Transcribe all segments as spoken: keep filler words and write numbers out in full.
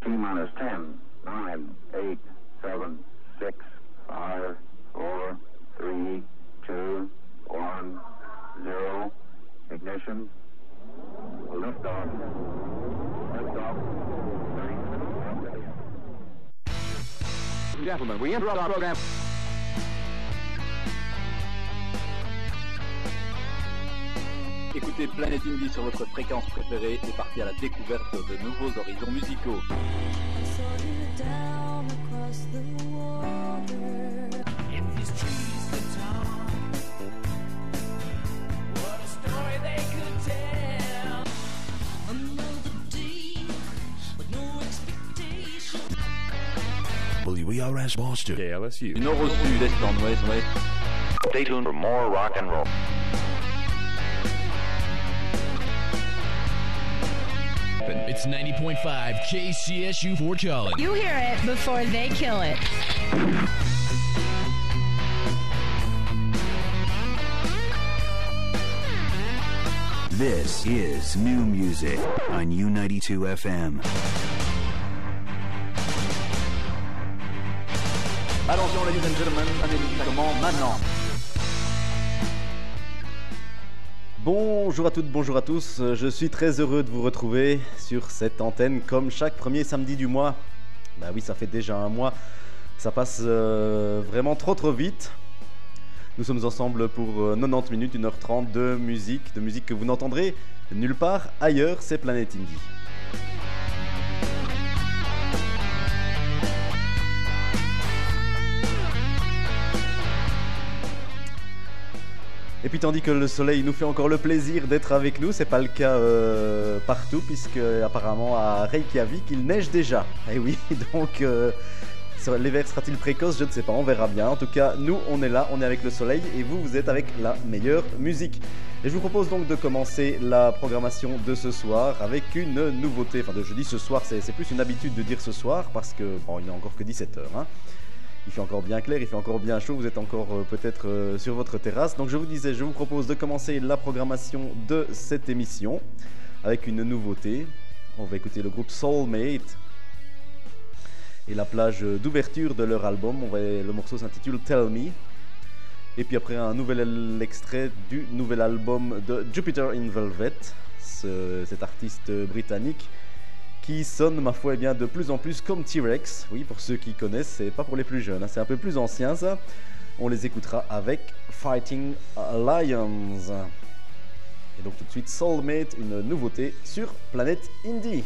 T-minus ten, nine, eight, seven, six, five, four, three, two, one, zero. Ignition. Liftoff. Liftoff. Gentlemen, we interrupt our program. Écoutez Planet Indie sur votre fréquence préférée et partez à la découverte de nouveaux horizons musicaux. W R S Boston. K L S U. Du nord au sud, est en ouest, ouest. Stay tuned for more rock and roll. It's ninety point five K C S U Fort Collins. You hear it before they kill it. This is New Music on U ninety-two F M. Attention, ladies and gentlemen, un médicament maintenant. Bonjour à toutes, bonjour à tous, je suis très heureux de vous retrouver sur cette antenne comme chaque premier samedi du mois. Bah oui, ça fait déjà un mois, ça passe euh, vraiment trop trop vite. Nous sommes ensemble pour euh, quatre-vingt-dix minutes, une heure trente de musique, de musique que vous n'entendrez nulle part ailleurs, c'est Planet Indie. Et puis tandis que le soleil nous fait encore le plaisir d'être avec nous, c'est pas le cas euh, partout puisque apparemment à Reykjavik il neige déjà. Et oui, donc euh, l'hiver sera-t-il précoce? Je ne sais pas, on verra bien. En tout cas, nous on est là, on est avec le soleil et vous, vous êtes avec la meilleure musique. Et je vous propose donc de commencer la programmation de ce soir avec une nouveauté. Enfin, de, je dis ce soir, c'est, c'est plus une habitude de dire ce soir parce que bon, il n'est encore que dix-sept heures. Hein. Il fait encore bien clair, il fait encore bien chaud, vous êtes encore euh, peut-être euh, sur votre terrasse. Donc je vous disais, je vous propose de commencer la programmation de cette émission avec une nouveauté. On va écouter le groupe Soulmate et la plage d'ouverture de leur album. On va, le morceau s'intitule Tell Me. Et puis après un nouvel extrait du nouvel album de Jupiter in Velvet, ce, cet artiste britannique qui sonne, ma foi, eh bien, de plus en plus comme T-Rex. Oui, pour ceux qui connaissent, c'est pas pour les plus jeunes, hein, c'est un peu plus ancien ça. On les écoutera avec Fighting Lions. Et donc tout de suite, Soulmate, une nouveauté sur Planet Indie.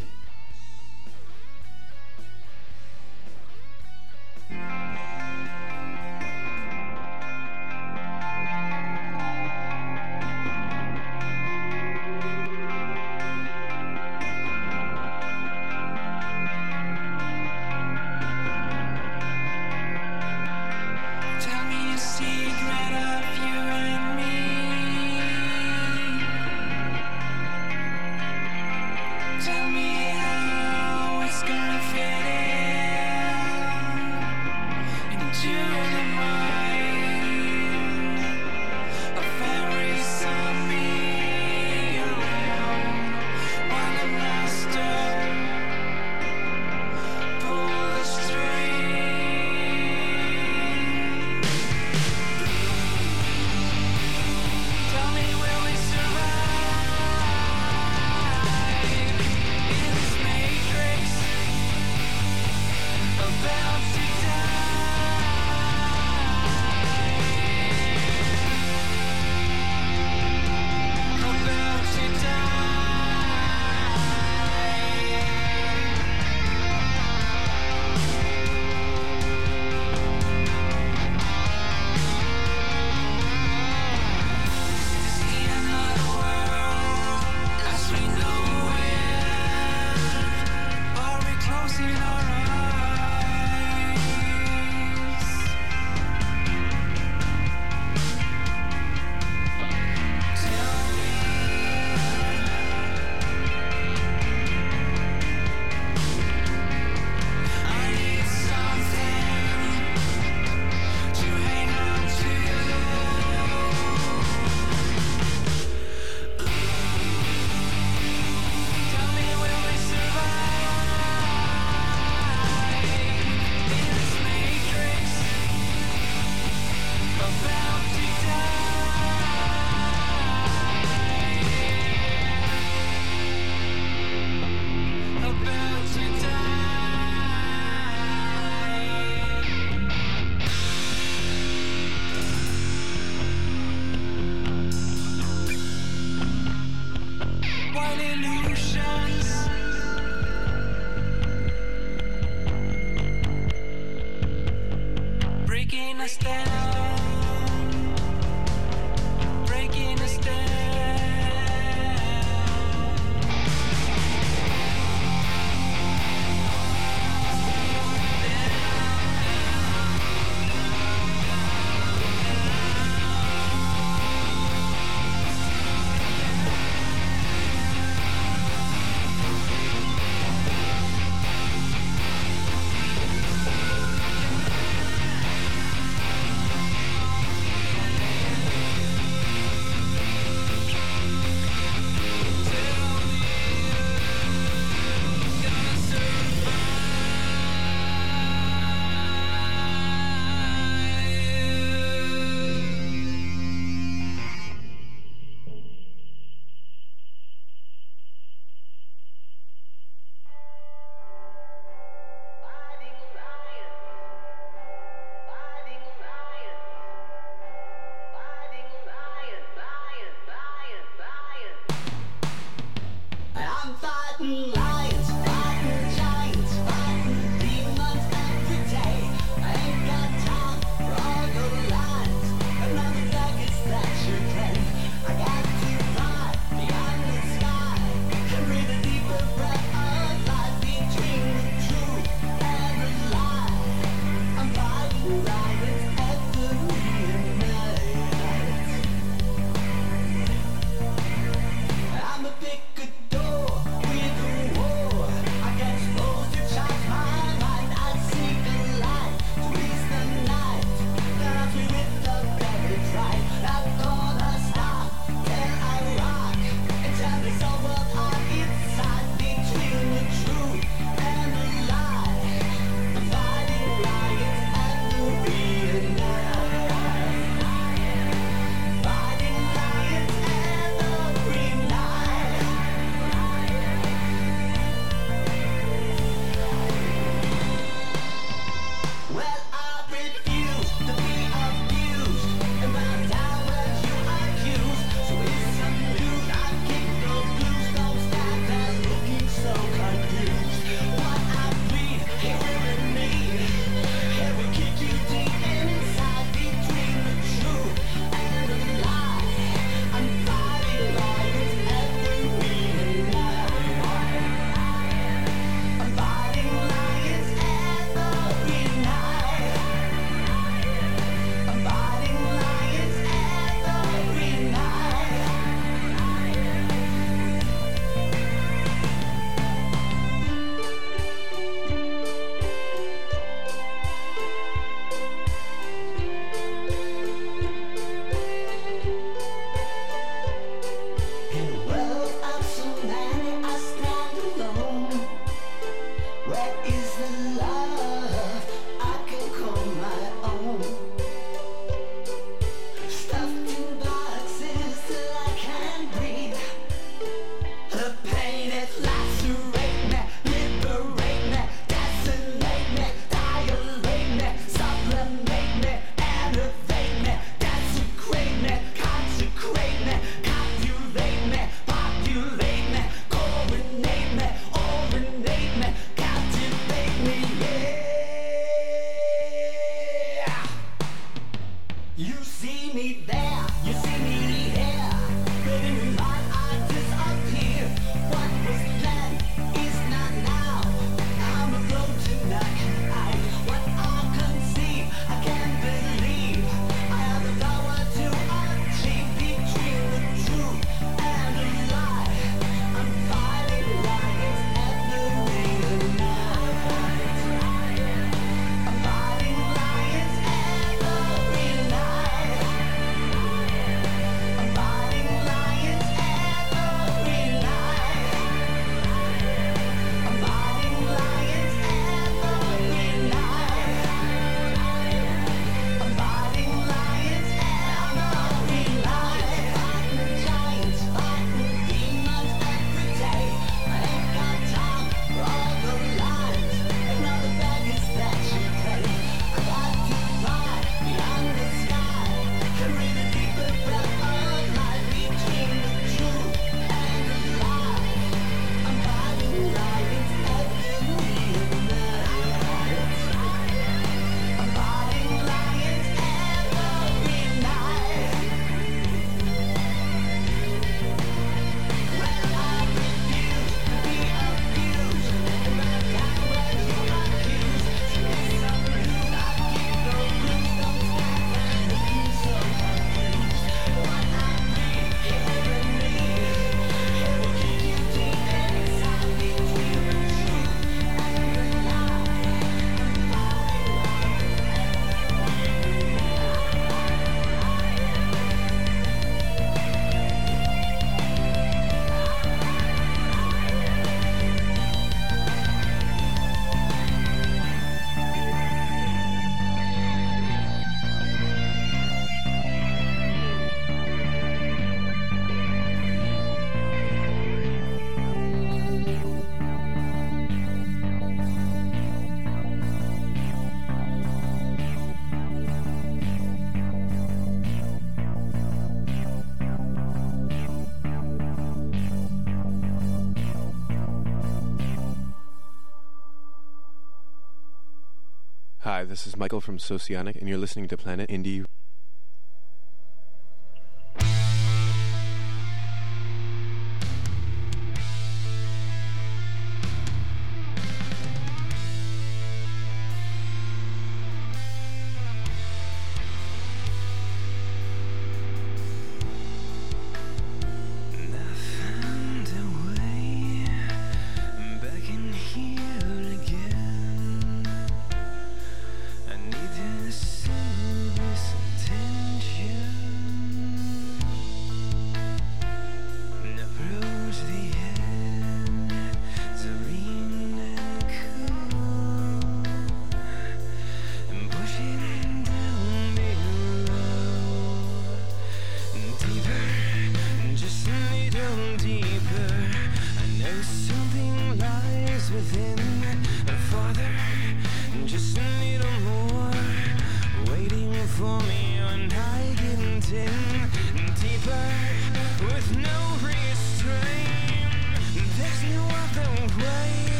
Hi, this is Michael from Socionic, and you're listening to Planet Indie.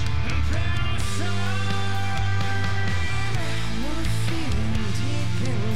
Deep in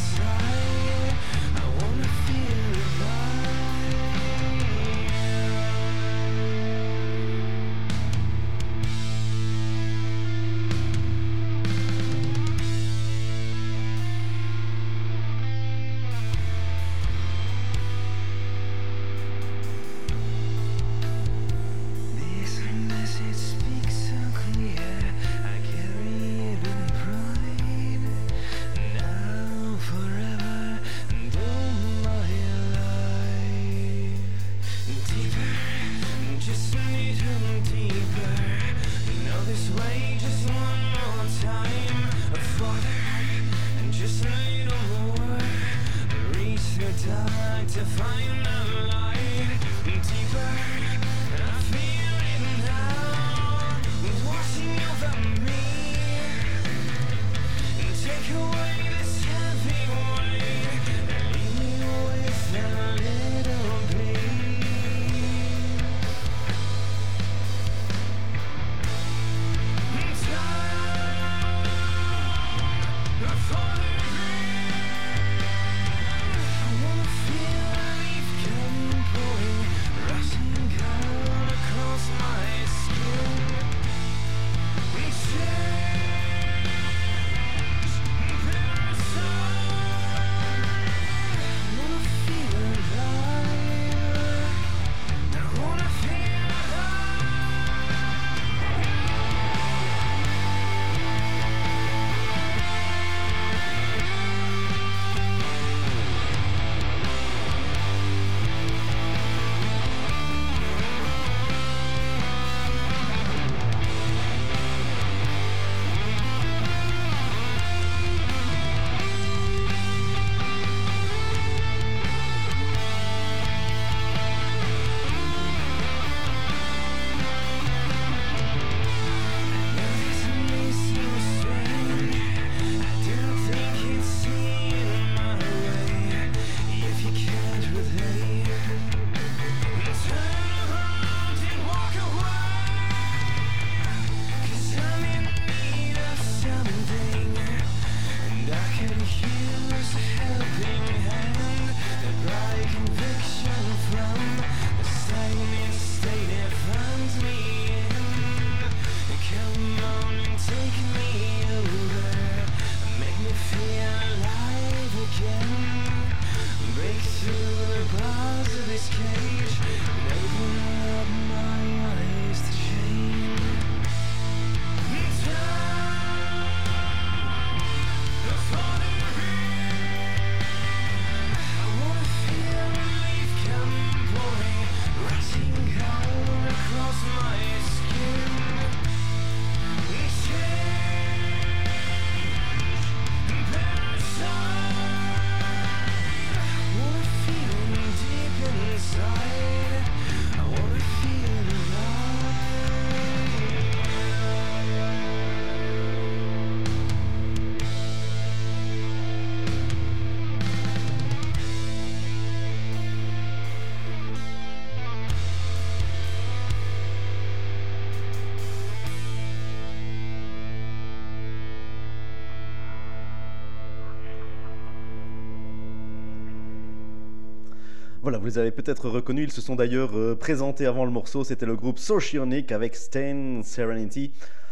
Voilà, vous les avez peut-être reconnus, ils se sont d'ailleurs euh, présentés avant le morceau, c'était le groupe Socionic avec Stain Serenity.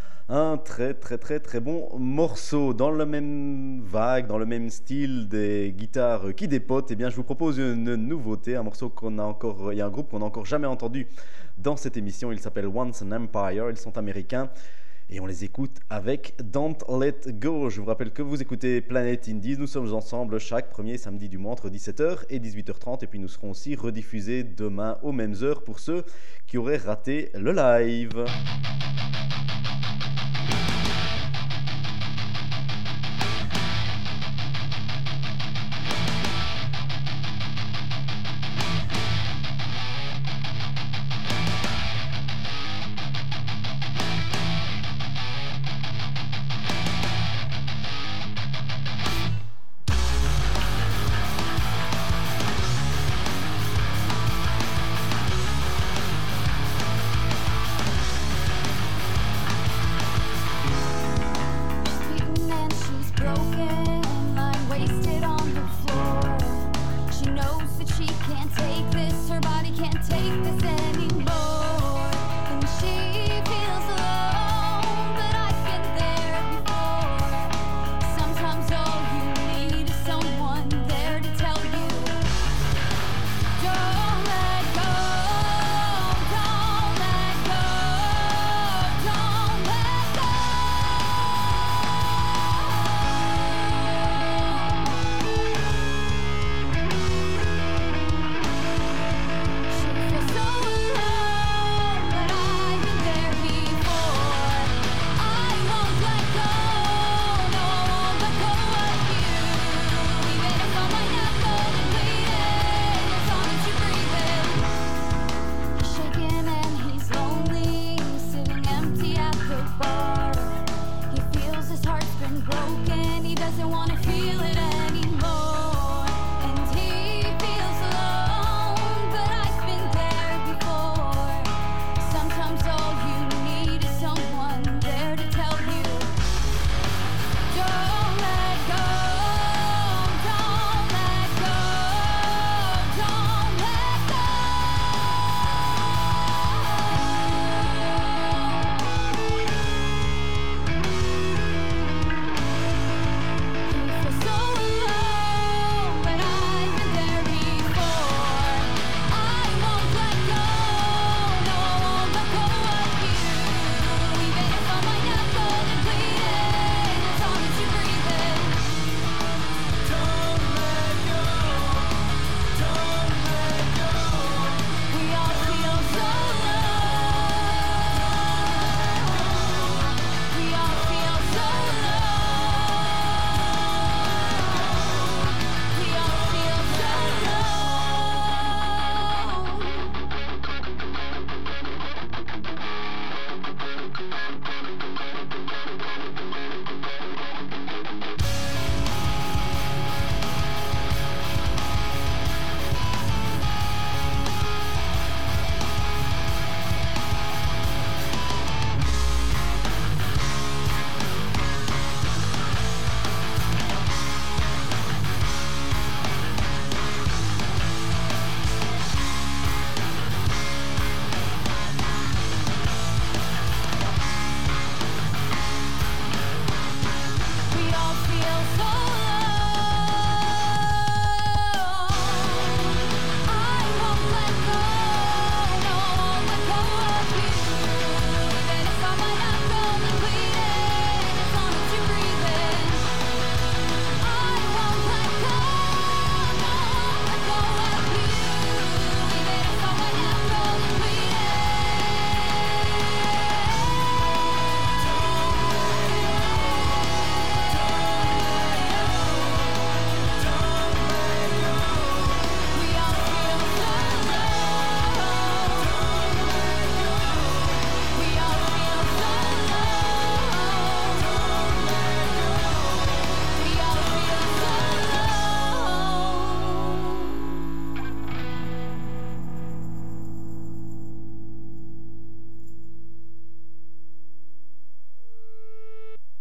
Un très très très très bon morceau. Dans le même vague, dans le même style des guitares qui dépotent, eh bien je vous propose une nouveauté, un morceau qu'on a encore, il y a un groupe qu'on n'a encore jamais entendu dans cette émission, il s'appelle Once an Empire, ils sont américains. Et on les écoute avec Don't Let Go. Je vous rappelle que vous écoutez Planet Indies. Nous sommes ensemble chaque premier samedi du mois entre dix-sept heures et dix-huit heures trente. Et puis nous serons aussi rediffusés demain aux mêmes heures pour ceux qui auraient raté le live.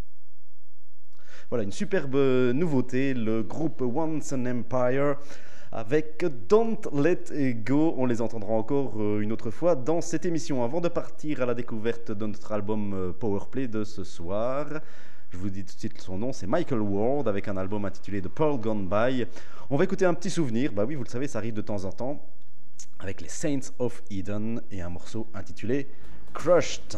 Voilà, une superbe nouveauté, le groupe Once an Empire avec Don't Let Go. On les entendra encore une autre fois dans cette émission. Avant de partir à la découverte de notre album Powerplay de ce soir, je vous dis tout de suite son nom, c'est Michael Ward avec un album intitulé The Pearl Gone By. On va écouter un petit souvenir, bah oui, vous le savez, ça arrive de temps en temps, avec les Saints of Eden et un morceau intitulé Crushed.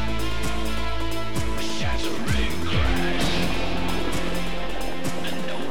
No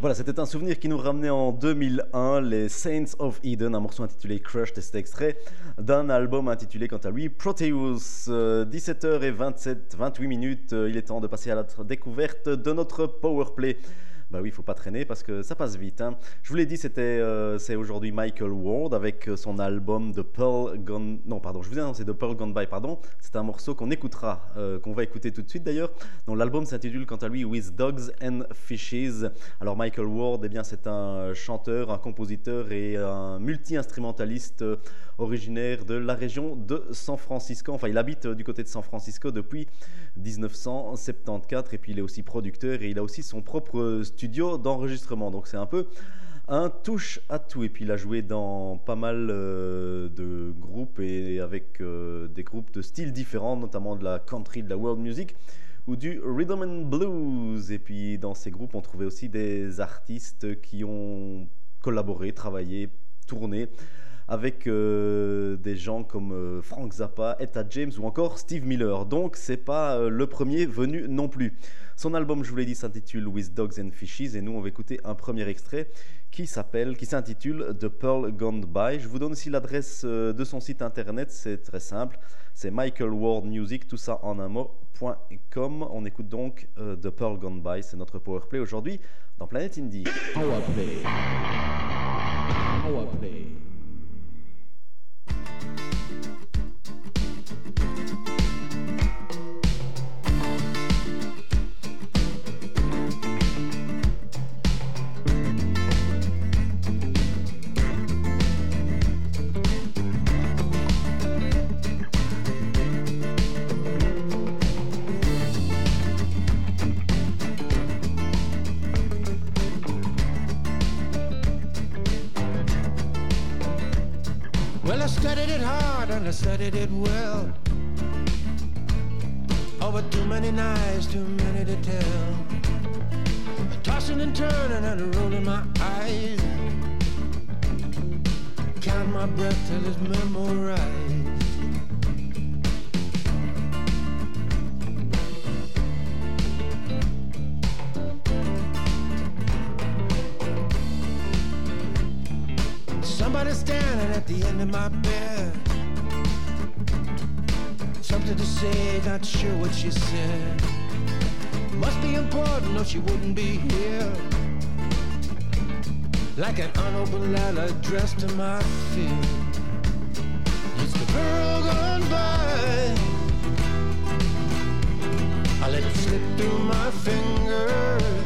Voilà, c'était un souvenir qui nous ramenait en deux mille un, les Saints of Eden, un morceau intitulé Crushed, et cet extrait d'un album intitulé quant à lui Proteus. Euh, dix-sept heures vingt-sept, vingt-huit minutes, euh, il est temps de passer à la découverte de notre Powerplay. Bah oui, il ne faut pas traîner parce que ça passe vite. Hein. Je vous l'ai dit, c'était, euh, c'est aujourd'hui Michael Ward avec son album The Pearl Gone... Non, pardon, je vous ai annoncé The Pearl Gone By, pardon. C'est un morceau qu'on écoutera, euh, qu'on va écouter tout de suite d'ailleurs. Donc l'album s'intitule quant à lui With Dogs and Fishes. Alors Michael Ward, eh bien, c'est un chanteur, un compositeur et un multi-instrumentaliste euh, originaire de la région de San Francisco. Enfin, il habite euh, du côté de San Francisco depuis dix-neuf cent soixante-quatorze et puis il est aussi producteur et il a aussi son propre studio d'enregistrement. Donc c'est un peu un touche à tout. Et puis il a joué dans pas mal euh, de groupes et avec euh, des groupes de styles différents, notamment de la country, de la world music ou du rhythm and blues. Et puis dans ces groupes, on trouvait aussi des artistes qui ont collaboré, travaillé, tourné avec euh, des gens comme euh, Frank Zappa, Etta James ou encore Steve Miller. Donc c'est pas euh, le premier venu non plus. Son album, je vous l'ai dit, s'intitule With Dogs and Fishes et nous on va écouter un premier extrait qui s'appelle, qui s'intitule The Pearl Gone By. Je vous donne aussi l'adresse euh, de son site internet, c'est très simple, c'est Michael Ward Music, tout ça en un mot, .com. On écoute donc euh, The Pearl Gone By, c'est notre Powerplay aujourd'hui dans Planet Indie. Powerplay. Powerplay. I studied it hard and I studied it well. Over too many nights, too many to tell. Tossing and turning and rolling my eyes. Count my breath till it's memorized. Somebody standing at the end of my bed. Something to say, not sure what she said. Must be important, no she wouldn't be here. Like an unopened letter addressed to my fear. It's the girl gone by. I let it slip through my fingers.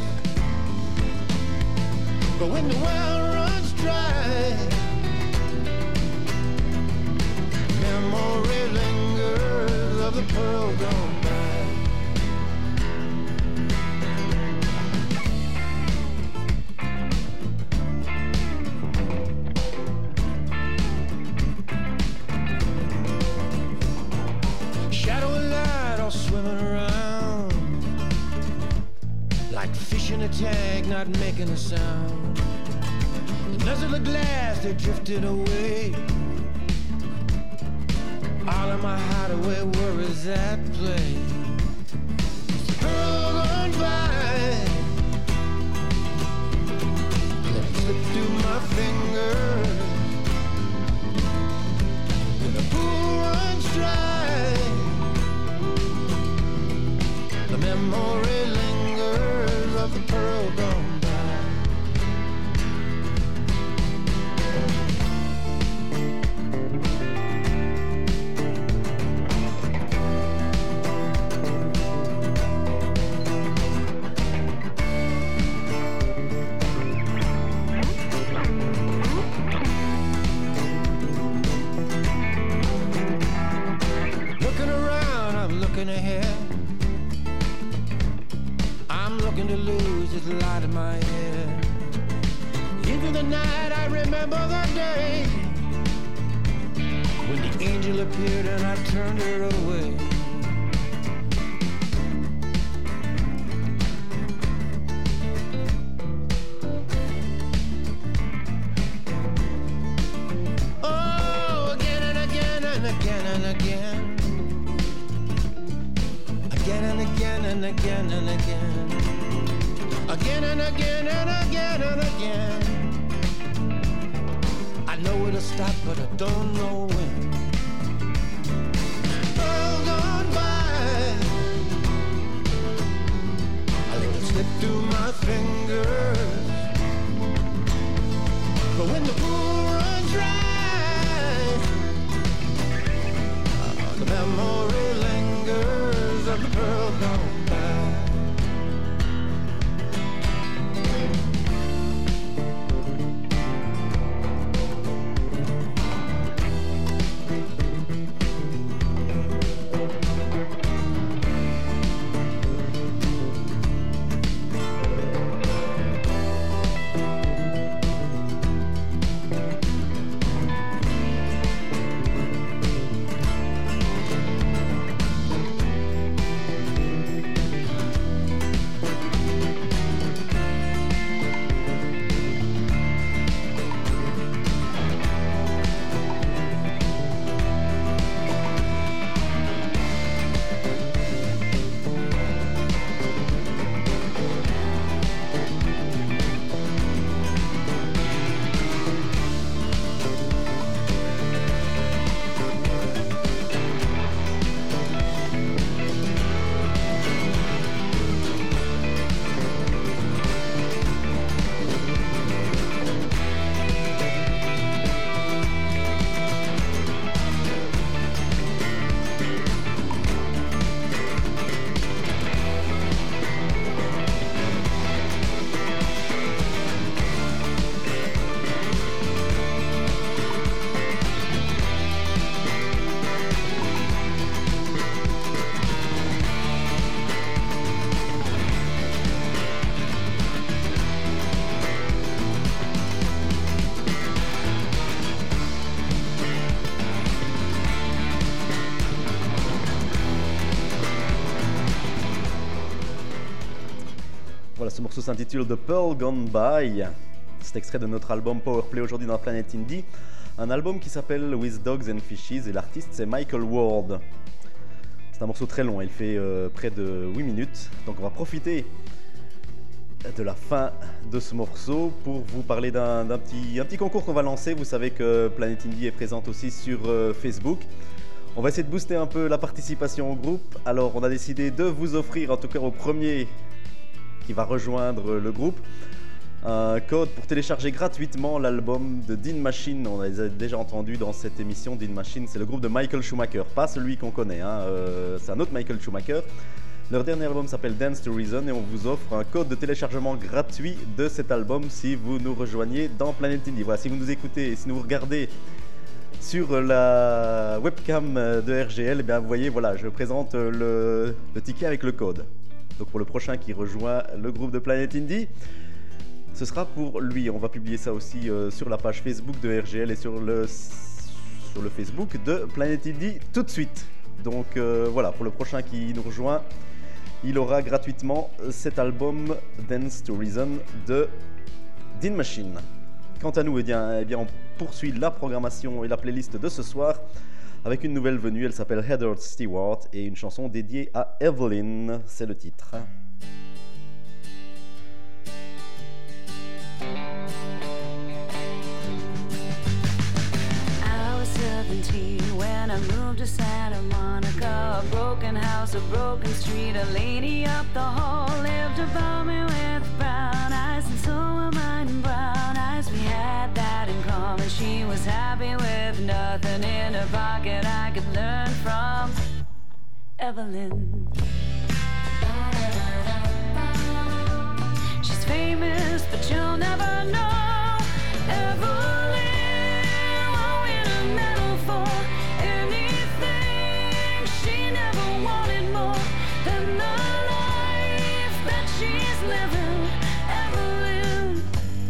But when the well runs dry, memory lingers of the pearl gone by. Shadow and light all swimming around, like fish in a tank not making a sound. The nuzzle of glass, they drifted away. All of my hideaway worries at play. The girl gone by, let it slip through my fingers. When the pool runs dry, the memory lingers of the pearl gone by. Ahead, I'm looking to lose this light in my head. Into the night I remember the day when the angel appeared and I turned her away. Oh, again and again and again and again. Again and again and again and again. again and again and again and again. I know it'll stop, but I don't know when. Pearl gone by, I let it slip through my fingers. But when the pool runs dry, uh, the memory lingers of the pearl gone by. Ce morceau s'intitule The Pearl Gone By. C'est extrait de notre album Powerplay aujourd'hui dans Planet Indie. Un album qui s'appelle With Dogs and Fishes et l'artiste c'est Michael Ward. C'est un morceau très long, il fait euh, près de huit minutes. Donc on va profiter de la fin de ce morceau pour vous parler d'un, d'un petit, un petit concours qu'on va lancer. Vous savez que Planet Indie est présente aussi sur euh, Facebook. On va essayer de booster un peu la participation au groupe. Alors on a décidé de vous offrir, en tout cas au premier qui va rejoindre le groupe, un code pour télécharger gratuitement l'album de Dean Machine. On les a déjà entendus dans cette émission. Dean Machine, c'est le groupe de Michael Schumacher, pas celui qu'on connaît, hein. euh, c'est un autre Michael Schumacher. Leur dernier album s'appelle Dance to Reason et on vous offre un code de téléchargement gratuit de cet album si vous nous rejoignez dans Planet Indie. Voilà, si vous nous écoutez, si vous regardez sur la webcam de R G L, eh bien, vous voyez, voilà, je présente le, le ticket avec le code. Donc pour le prochain qui rejoint le groupe de Planet Indie, ce sera pour lui. On va publier ça aussi euh, sur la page Facebook de R G L et sur le, sur le Facebook de Planet Indie tout de suite. Donc euh, voilà, pour le prochain qui nous rejoint, il aura gratuitement cet album Dance to Reason de Dean Machine. Quant à nous, eh bien, eh bien, on poursuit la programmation et la playlist de ce soir avec une nouvelle venue. Elle s'appelle Heather Stewart et une chanson dédiée à Evelyn, c'est le titre. I was seventeen when I moved to Santa Monica. A broken house, a broken street, a lady up the hall lived above me with brown eyes, and so were mine in brown eyes. We had that in common. She was happy with nothing in her pocket. I could learn from Evelyn. She's famous, but you'll never know Evelyn. Won't win a medal for anything. She never wanted more than the life that she's living. Evelyn.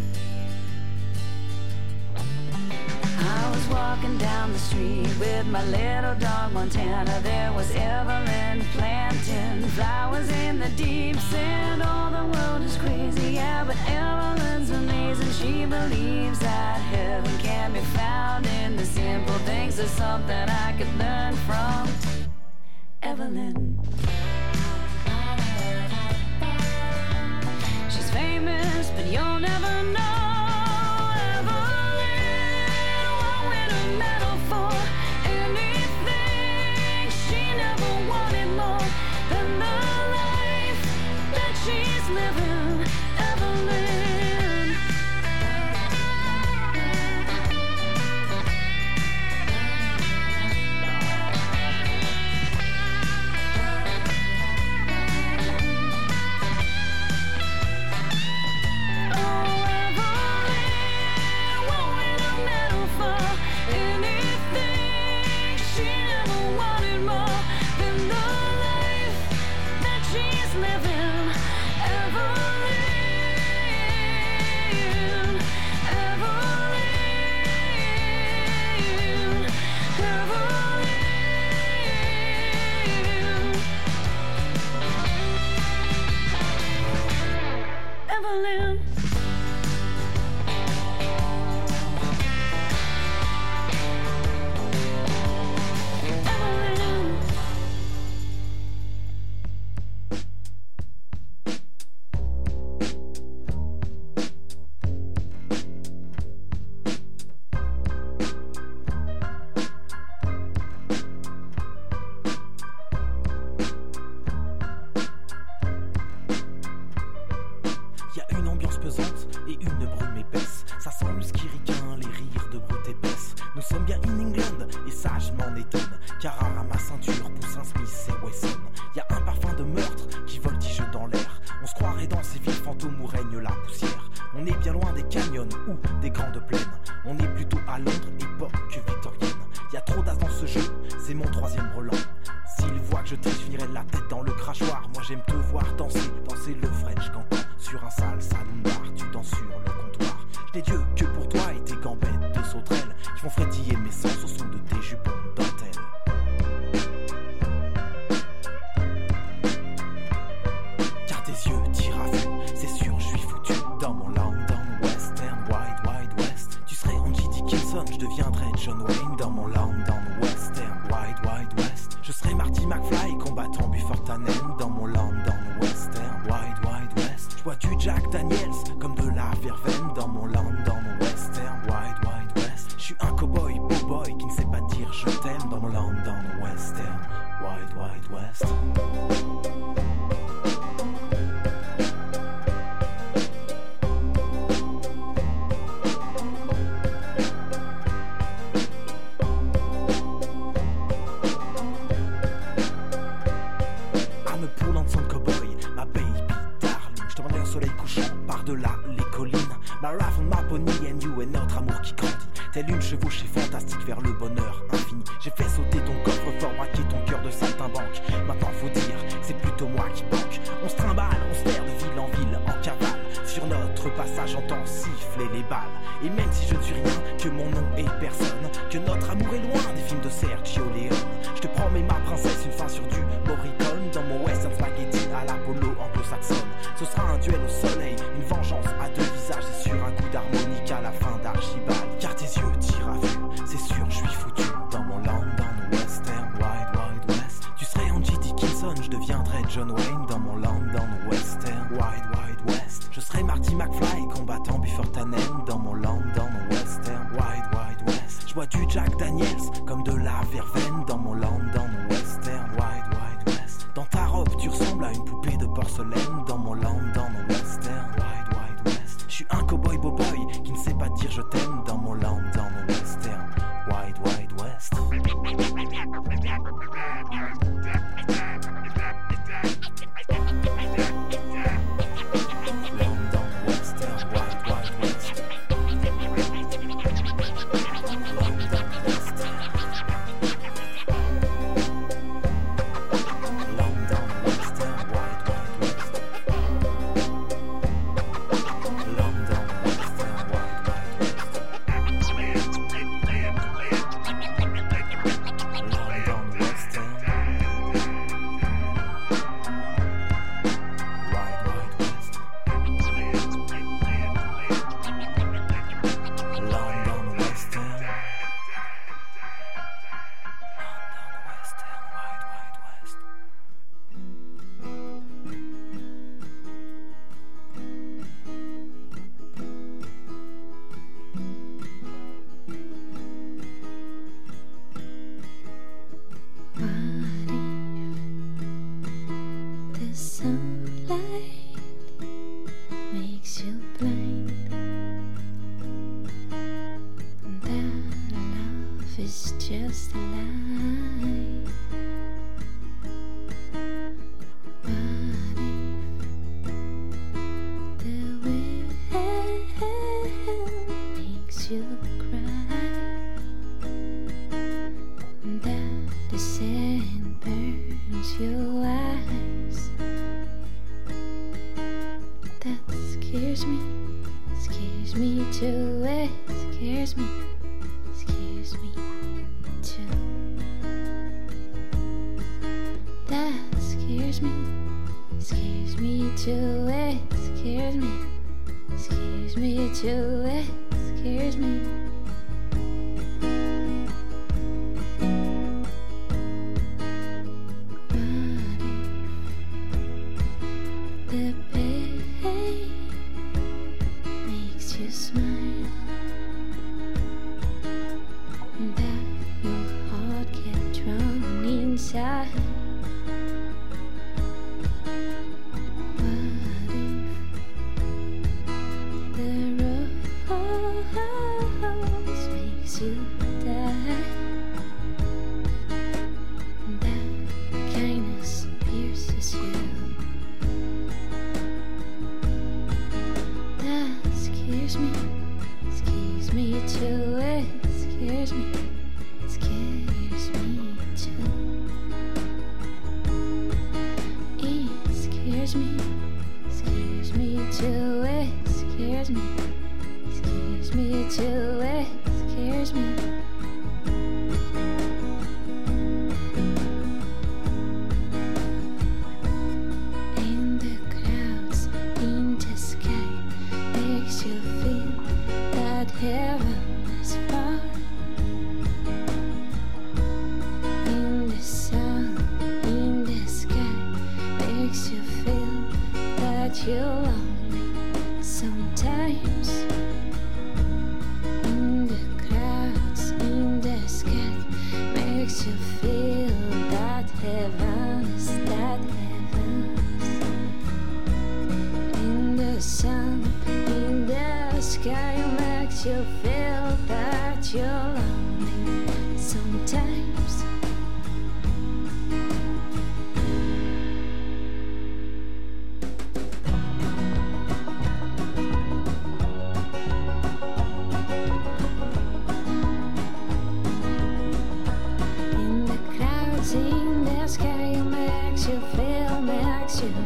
I was walking down the street with my little dog Montana. There was Evelyn planting flowers in the deep sand. All the world is crazy, yeah, but Evelyn's amazing. She believes that heaven can be found in the simple things. There's something I could learn from Evelyn. She's famous. ou des grandes plaines. On est plutôt à Londres, époque victorienne. Y'a trop d'as dans ce jeu, c'est mon troisième Roland. S'il voit que je t'ai, je finirai la tête dans le crachoir. Moi j'aime te voir danser, danser le French cancan. Sur un sale salon bar, tu danses sur le comptoir. Je n'ai Dieu que pour toi et tes gambettes de sauterelles qui font frétiller mes sens au son de tes jupons de dentelle. Car tes yeux tirent à vue, c'est sûr je suis foutu. Dans mon London Western, Wide Wide West. Tu serais Angie Dickinson, je deviendrais John Wayne. Dans mon London Western, Wide Wide West. Je serais Marty McFly, combattant Buford Tannen. Dans mon London Western, Wide Wide West. Je bois du Jack Daniels comme de la verveine. Dans mon London Western, Wide Wide West. Je suis un cowboy, beau boy qui ne sait pas dire je t'aime. Dans mon London Western, Wide Wide West. Telle une chevauchée fantastique vers le bonheur infini. J'ai fait sauter ton coffre-fort, braquer ton cœur de saltimbanque. Maintenant faut dire que c'est plutôt moi qui banque. On se trimballe, on se terre de ville en ville, en cavale. Sur notre passage j'entends siffler les balles. Et même si je ne suis rien, que mon nom est personne, que notre amour est loin des films de Sergio Leone. Je te promets ma princesse, une fin sur du Morricone. Dans mon western spaghetti à l'Apollo anglo-saxonne. Ce sera un duel au soleil, une vengeance à deux visages. Et sur un coup d'harmonica à la fin d'Archibald. Car tes yeux tirent à vue, c'est sûr je suis foutu. Dans mon London Western, Wide Wide West. Tu serais Angie Dickinson, je deviendrais John Wayne. Dans mon London Western, Wide Wide West. Je serais Marty McFly, combattant Buford Tannen. Dans mon London Western, Wide Wide West. Je bois du Jack Daniels comme de la verveine. Dans mon London Western, Wide Wide West. Dans ta robe tu ressembles à une poupée de porcelaine. Dans mon London Western, Wide Wide West. Je suis un cowboy beau boy qui ne sait pas dire je t'aime. Dans mon London Western, Wide Wide West. scares me, scares me too. It scares me, scares me too. It scares me, scares me too. It scares me. In the clouds, in the sky, makes you feel that heaven is far. In the sun, in the sky, makes you feel that you're lonely sometimes. In the clouds, in the sky, makes you feel that heaven is, that heaven is. In the sun, in the sky, makes you feel that you're lonely sometimes. In the clouds, in the sky, makes you feel, makes you.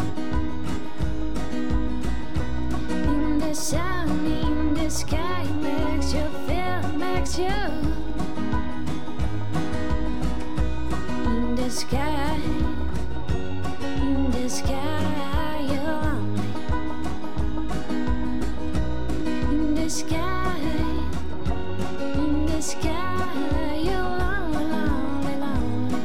In the sun, in the sky, makes you feel, makes you. In the sky, in the sky, you're lonely. In the sky, in the sky, you're lonely, lonely, lonely.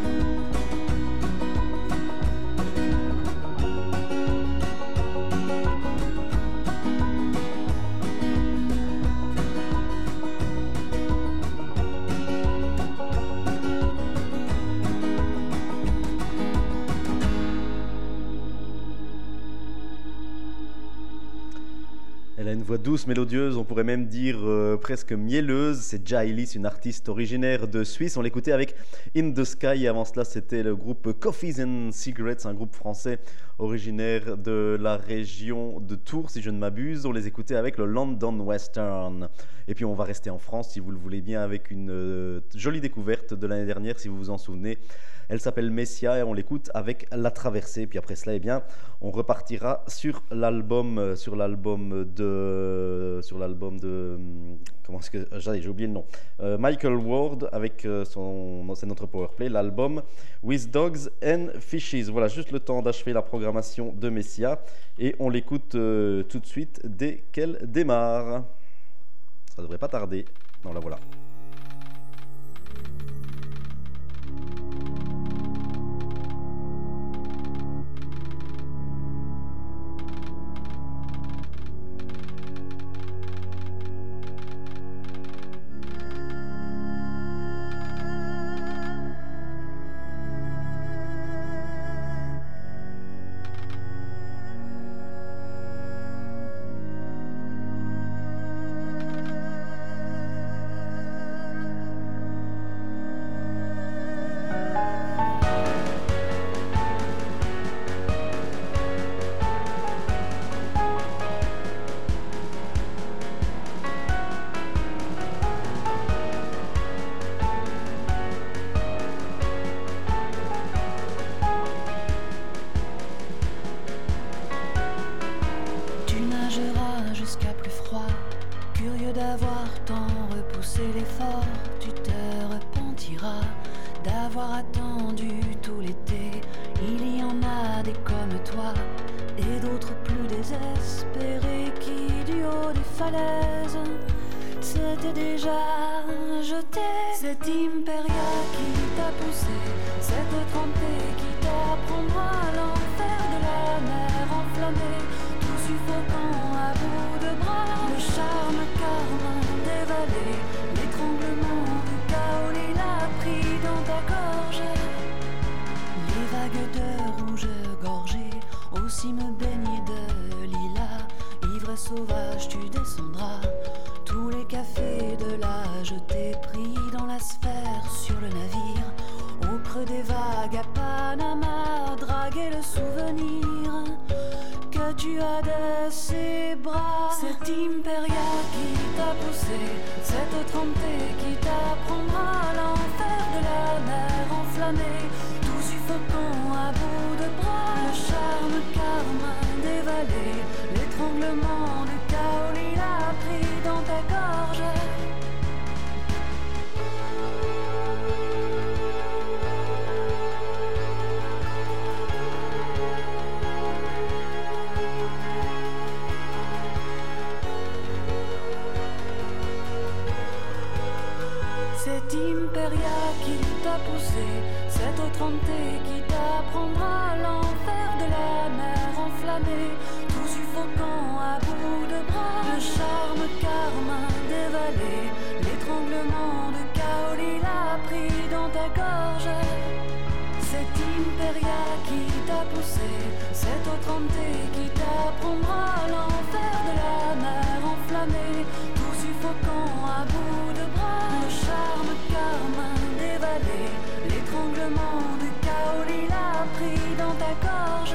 Elle a une voix douce, mélodieuse, on pourrait même dire euh, presque mielleuse. C'est Jailis, une artiste originaire de Suisse. On l'écoutait avec In the Sky. Et avant cela, c'était le groupe Coffees and Cigarettes, un groupe français originaire de la région de Tours, si je ne m'abuse. On les écoutait avec le London Western. Et puis on va rester en France, si vous le voulez bien, avec une euh, jolie découverte de l'année dernière, si vous vous en souvenez. Elle s'appelle Messia et on l'écoute avec La Traversée. Puis après cela, eh bien, on repartira sur l'album, sur l'album de, sur l'album de, comment est-ce que, j'allais, j'ai oublié le nom, euh, Michael Ward avec son, c'est notre powerplay, l'album With Dogs and Fishes. Voilà, juste le temps d'achever la programmation de Messia et on l'écoute euh, tout de suite dès qu'elle démarre. Ça devrait pas tarder. Non, la voilà. Des vagues à Panama, draguer le souvenir que tu as de ses bras. Cette Imperia qui t'a poussé, cette trempée qui t'apprendra l'enfer de la mer enflammée, tout suffocant à bout de bras. Le charme carmin des vallées, l'étranglement du chaos, il a pris dans ta gorge. Cette Imperia qui t'a poussé, cette eau trempée qui t'apprendra l'enfer de la mer enflammée, tout suffocant à bout de bras. Le charme carmin des vallées, l'étranglement de chaos, il a pris dans ta gorge. Cette Imperia qui t'a poussé, cette eau trempée qui t'apprendra l'enfer de la mer enflammée, tout suffocant à bout de bras. Le charme carmin des vallées, l'étranglement du chaos, il a pris dans ta gorge.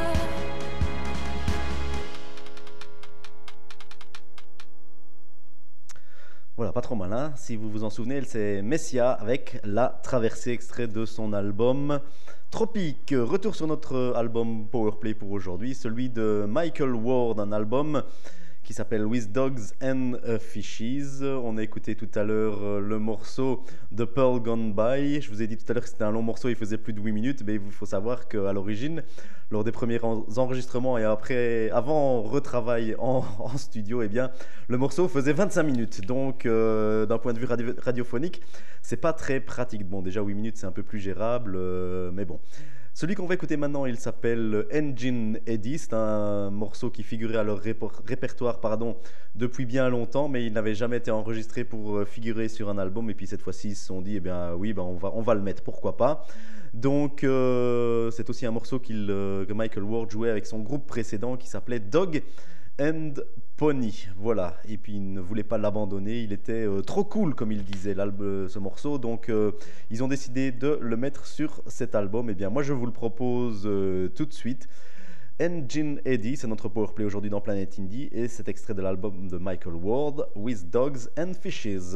Voilà, pas trop malin. Si vous vous en souvenez, c'est Messia avec La Traversée, extrait de son album Tropique. Retour sur notre album Powerplay pour aujourd'hui, celui de Michael Ward, un album qui s'appelle With Dogs and Fishes. On a écouté tout à l'heure le morceau The Pearl Gone By. Je vous ai dit tout à l'heure que c'était un long morceau, il faisait plus de huit minutes, mais il faut savoir qu'à l'origine, lors des premiers enregistrements et après, avant retravail en, en studio, eh bien, le morceau faisait vingt-cinq minutes. Donc, euh, d'un point de vue radio- radiophonique, c'est pas très pratique. Bon, déjà huit minutes, c'est un peu plus gérable, euh, mais bon. Celui qu'on va écouter maintenant, il s'appelle Engine Eddie. C'est un morceau qui figurait à leur répor- répertoire pardon, depuis bien longtemps, mais il n'avait jamais été enregistré pour figurer sur un album. Et puis cette fois-ci, ils se sont dit, eh bien oui, ben on, va, on va le mettre, pourquoi pas. Donc euh, c'est aussi un morceau qu'il, euh, que Michael Ward jouait avec son groupe précédent qui s'appelait Dog and Pony, voilà. Et puis il ne voulait pas l'abandonner, il était euh, trop cool comme il disait l'album, ce morceau, donc euh, ils ont décidé de le mettre sur cet album. Et bien moi je vous le propose euh, tout de suite. Engine Eddie, c'est notre powerplay aujourd'hui dans Planet Indie, et cet extrait de l'album de Michael Ward, With Dogs and Fishes.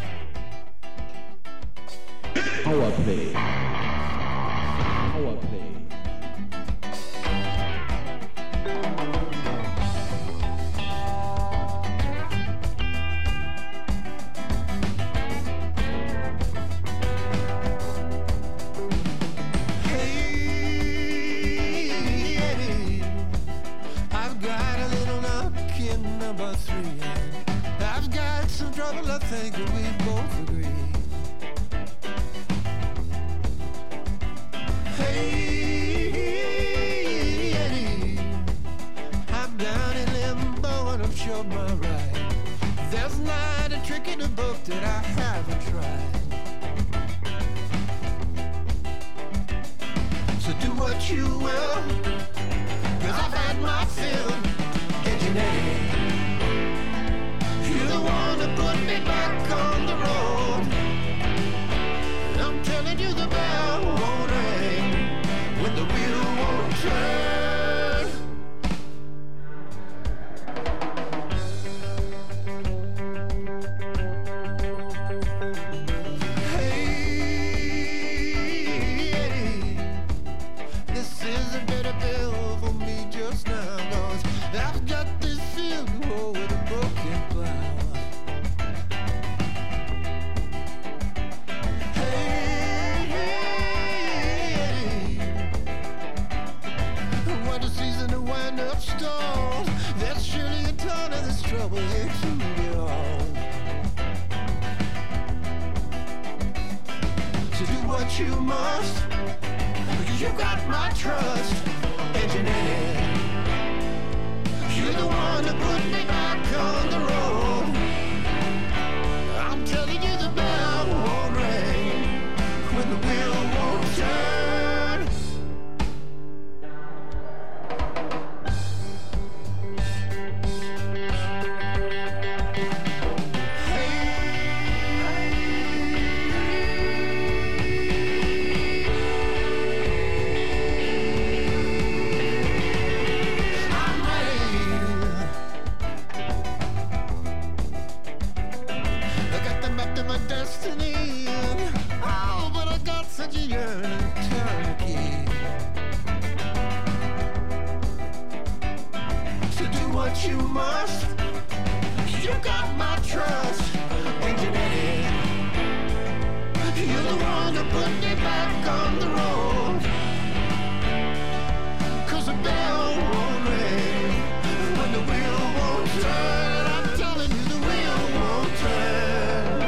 Powerplay. Powerplay. I think that we both agree. Hey, Eddie, I'm down in limbo and I've showed my right. There's not a trick in the book that I haven't tried. So do what you will, 'cause I've had my fill. Engine Eddie, you're the one that put me back on the road. I'm telling you the bell won't ring when the wheel won't turn. Hey, Eddie, this is a better bill for me just now, 'cause I've got this feeling oh, with a broken plow. Stalled. There's surely a ton of this trouble here to get on. So do what you must, because you got my trust. Engineer, you're the one that put me back on the road. I'm telling you the bell won't ring when the wheel won't turn. I'm ready. my destiny. Oh, but I got such a yearning turnkey. To do what you must. You got my trust, engineer. You're the one that put me back on the road. Cause the bell won't ring when the wheel won't turn. I'm telling you the wheel won't turn.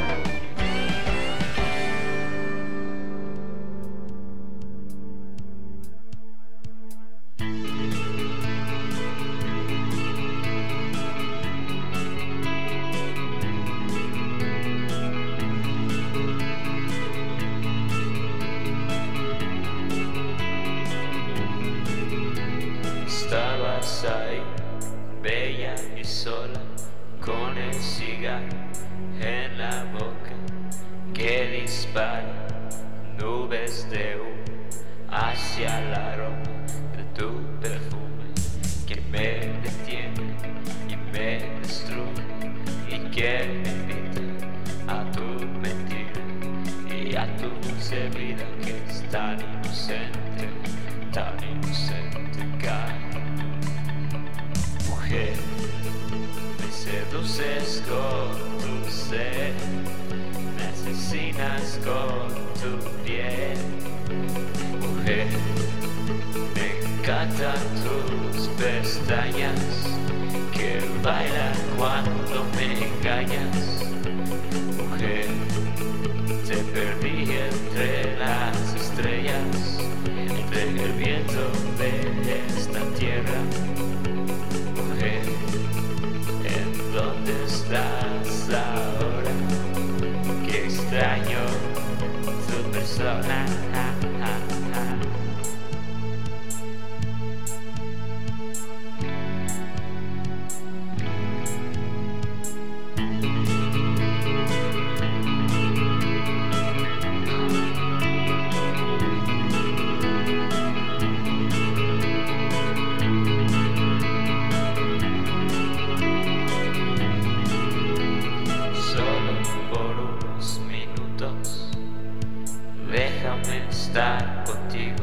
Estabas ahí, bella y sola, con el cigarro en la boca, que dispara nubes de humo hacia el aroma de tu perfume, que me detiene y me destruye, y que me invita a tu mentira y a tu dulce vida que es tan inocente, tan inocente, cara. Mujer, me seduces con tu ser, me asesinas con tu piel. Mujer, me encantan tus pestañas que bailan cuando me engañas. Mujer, te perdí entre las estrellas, entre el viento de esta tierra. Mujer, ¿en dónde estás ahora? Qué extraño tu persona. Estar contigo,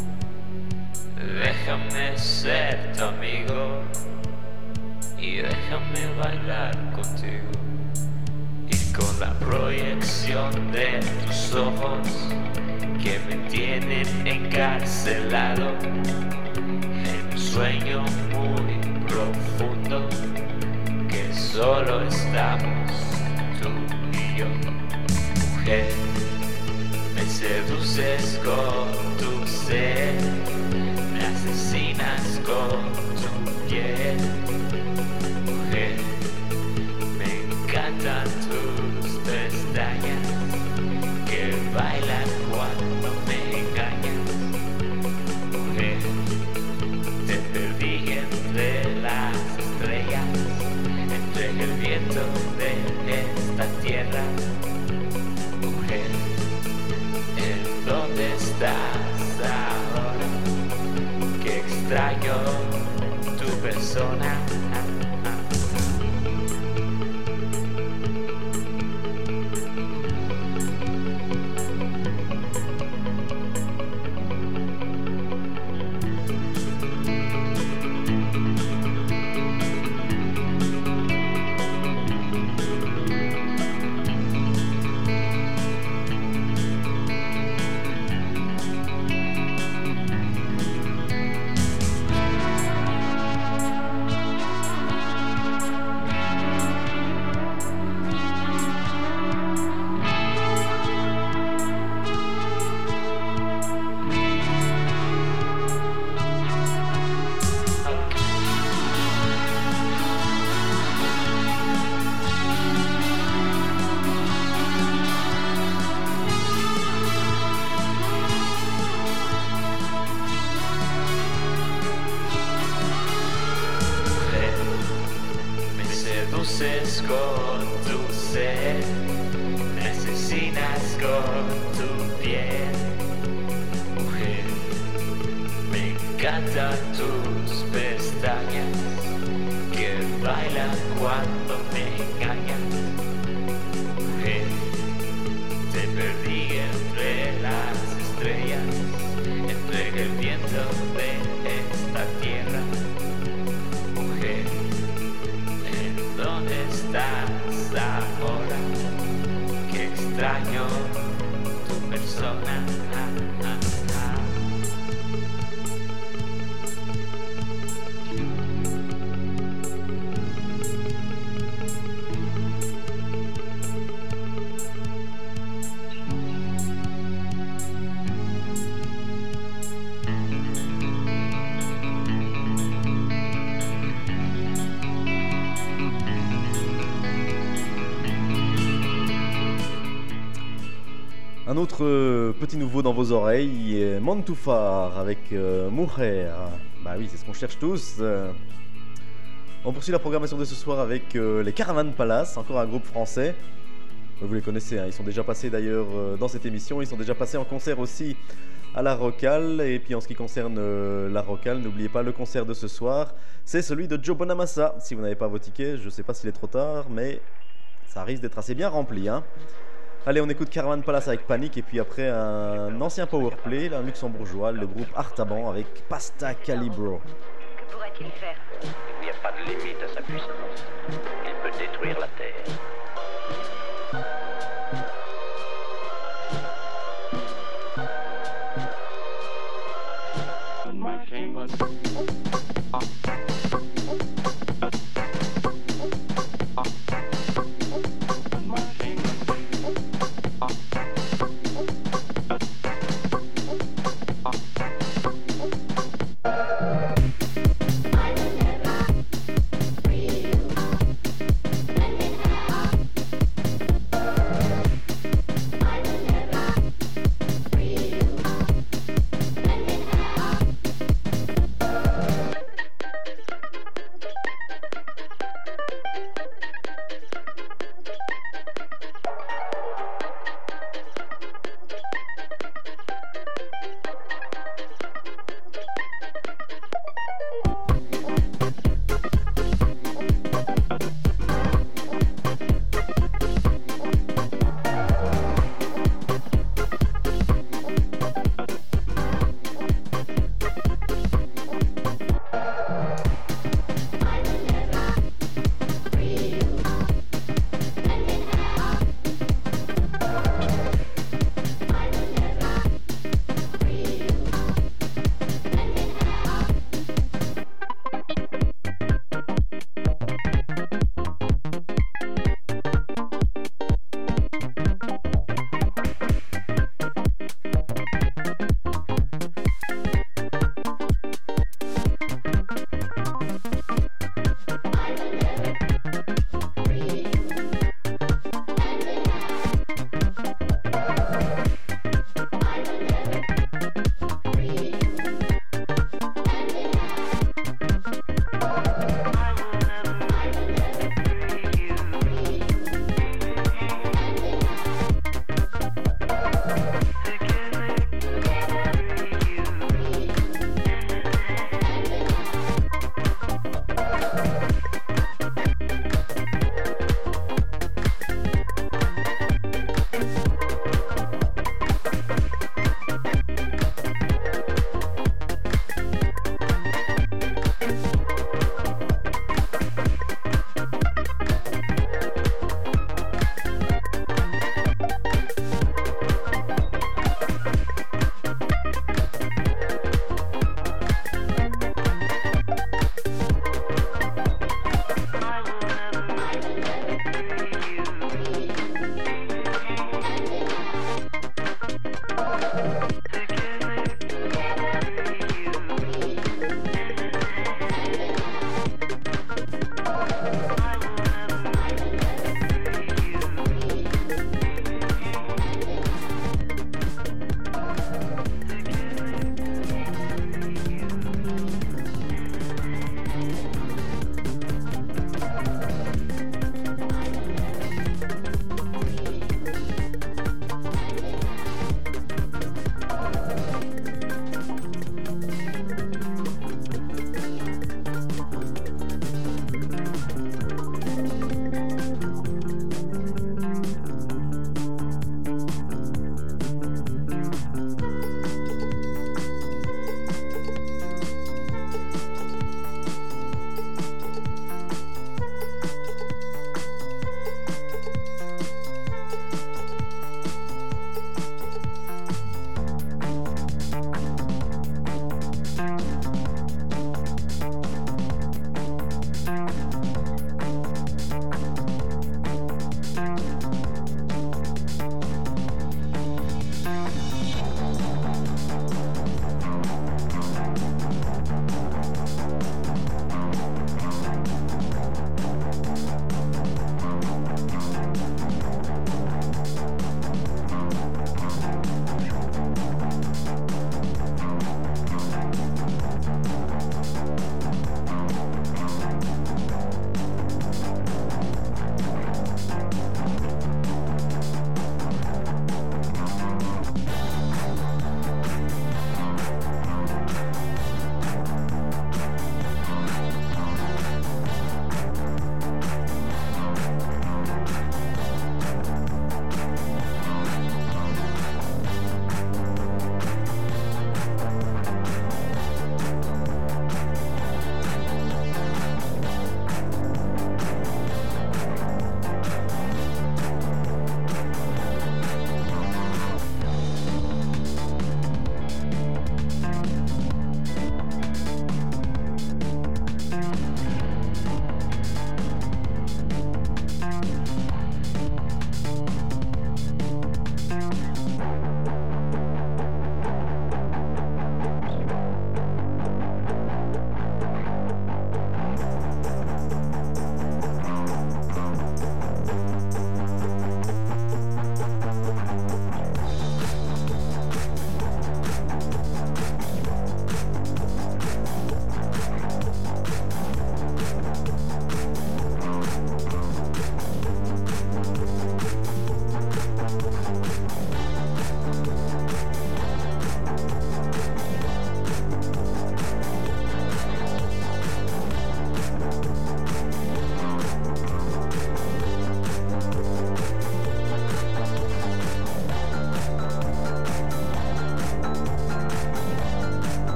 déjame ser tu amigo y déjame bailar contigo, y con la proyección de tus ojos que me tienen encarcelado en un sueño muy profundo, que solo estamos tú y yo. Mujer, me seduces con tu ser, me asesinas con tu piel. Mujer, me encantan tus pestañas que bailan cuando me engañas. Mujer, te perdí entre las estrellas, entre el viento de esta tierra. Mujer, ¿dónde estás ahora? Qué extraño tu persona. extraño tu persona. Ah, ah, ah. Un autre euh, petit nouveau dans vos oreilles, est Montufar avec euh, Mujer. Bah oui, c'est ce qu'on cherche tous. Euh, on poursuit la programmation de ce soir avec euh, les Caravan Palace, encore un groupe français. Vous les connaissez, hein, ils sont déjà passés d'ailleurs euh, dans cette émission. Ils sont déjà passés en concert aussi à la Rocale. Et puis en ce qui concerne euh, la Rocale, n'oubliez pas le concert de ce soir. C'est celui de Joe Bonamassa. Si vous n'avez pas vos tickets, je ne sais pas s'il est trop tard, mais ça risque d'être assez bien rempli, hein. Allez, on écoute Caravan Palace avec Panic et puis après un ancien powerplay, un luxembourgeois, le groupe Artaban avec Pasta Calibro. Que pourrait-il faire? Il n'y a pas de limite à sa puissance. Il peut détruire la Terre. I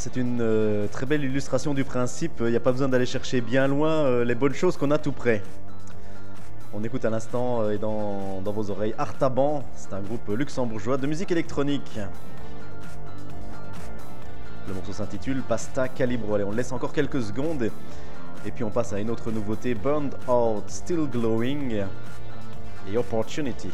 c'est une euh, très belle illustration du principe. Il n'y a pas besoin d'aller chercher bien loin euh, les bonnes choses qu'on a tout près. On écoute à l'instant euh, et dans, dans vos oreilles Artaban, c'est un groupe luxembourgeois de musique électronique. Le morceau s'intitule Pasta Calibro. Allez, on laisse encore quelques secondes et, et puis on passe à une autre nouveauté, Burned Out, Still Glowing et Opportunity.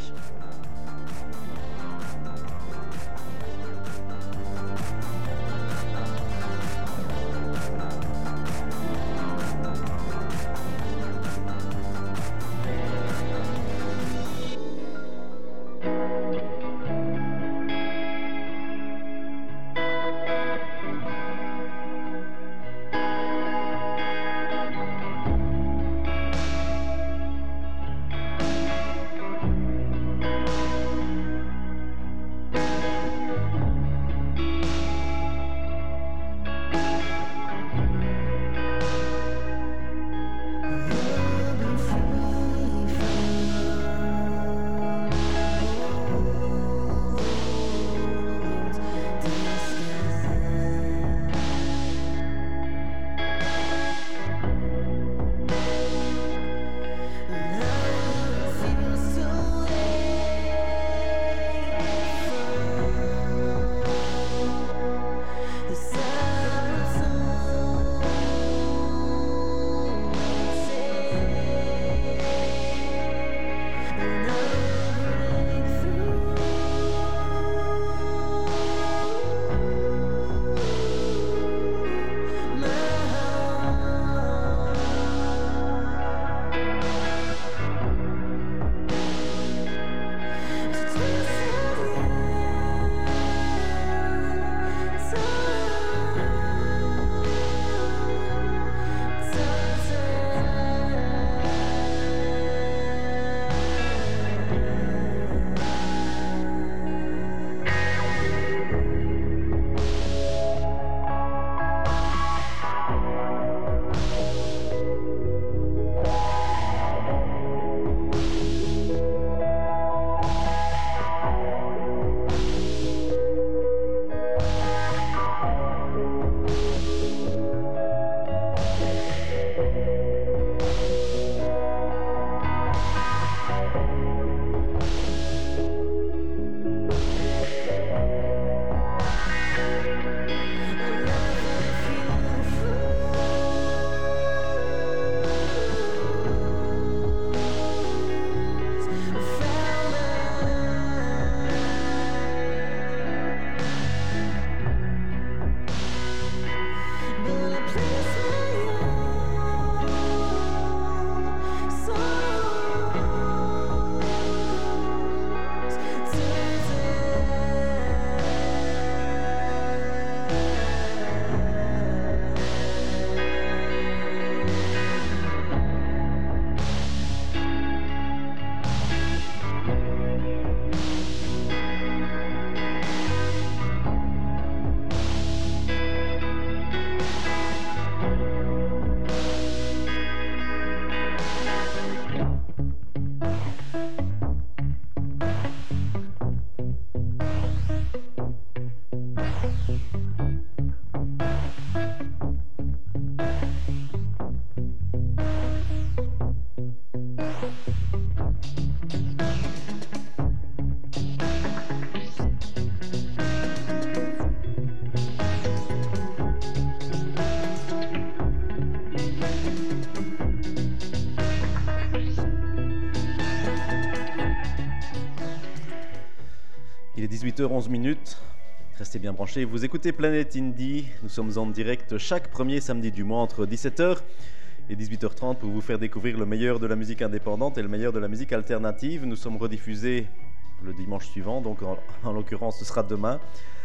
dix-huit heures onze minutes. Restez bien branchés. Vous écoutez Planète Indie. Nous sommes en direct chaque premier samedi du mois entre dix-sept heures et dix-huit heures trente pour vous faire découvrir le meilleur de la musique indépendante et le meilleur de la musique alternative. Nous sommes rediffusés le dimanche suivant, donc en, en l'occurrence ce sera demain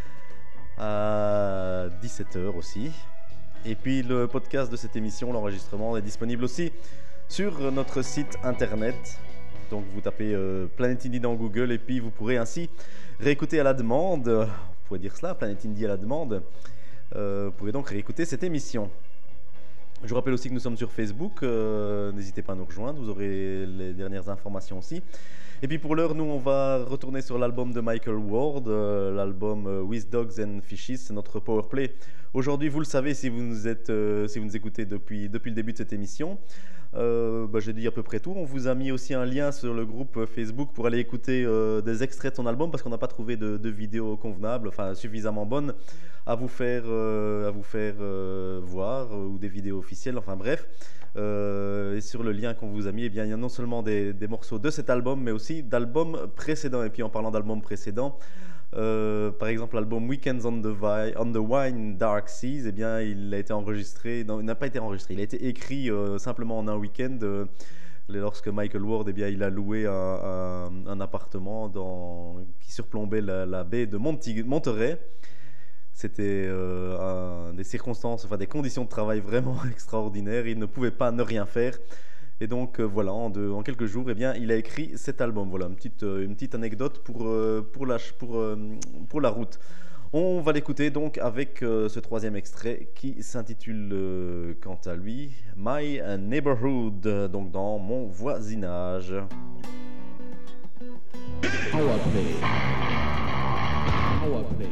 à dix-sept heures aussi. Et puis le podcast de cette émission, l'enregistrement est disponible aussi sur notre site internet. Donc vous tapez euh, Planète Indie dans Google et puis vous pourrez ainsi réécouter à la demande, vous pouvez dire cela, Planète Indie à la demande, euh, vous pourrez donc réécouter cette émission. Je vous rappelle aussi que nous sommes sur Facebook, euh, n'hésitez pas à nous rejoindre, vous aurez les dernières informations aussi. Et puis pour l'heure, nous on va retourner sur l'album de Michael Ward, euh, l'album euh, With Dogs and Fishes, c'est notre powerplay. Aujourd'hui, vous le savez si vous nous, êtes, euh, si vous nous écoutez depuis, depuis le début de cette émission, euh, bah, j'ai dit à peu près tout. On vous a mis aussi un lien sur le groupe Facebook pour aller écouter euh, des extraits de son album parce qu'on n'a pas trouvé de, de vidéo convenable, enfin suffisamment bonne à vous faire, euh, à vous faire euh, voir euh, ou des vidéos officielles, enfin bref. Euh, et sur le lien qu'on vous a mis, eh bien, il y a non seulement des, des morceaux de cet album, mais aussi d'albums précédents. Et puis en parlant d'albums précédents, euh, par exemple l'album Weekends on the, Vi- on the Wine Dark Seas, eh bien, il a été enregistré, non, il n'a pas été enregistré, il a été écrit euh, simplement en un week-end. Euh, lorsque Michael Ward, eh bien, il a loué un, un, un appartement dans, qui surplombait la, la baie de Monti- Monterey. C'était euh, un, des circonstances, enfin des conditions de travail vraiment extraordinaires. Il ne pouvait pas ne rien faire. Et donc euh, voilà, en, deux, en quelques jours, eh bien, il a écrit cet album. Voilà, une petite, une petite anecdote pour, euh, pour, la, pour, euh, pour la route. On va l'écouter donc avec euh, ce troisième extrait qui s'intitule euh, quant à lui My Neighborhood, donc dans mon voisinage. Powerplay. Powerplay.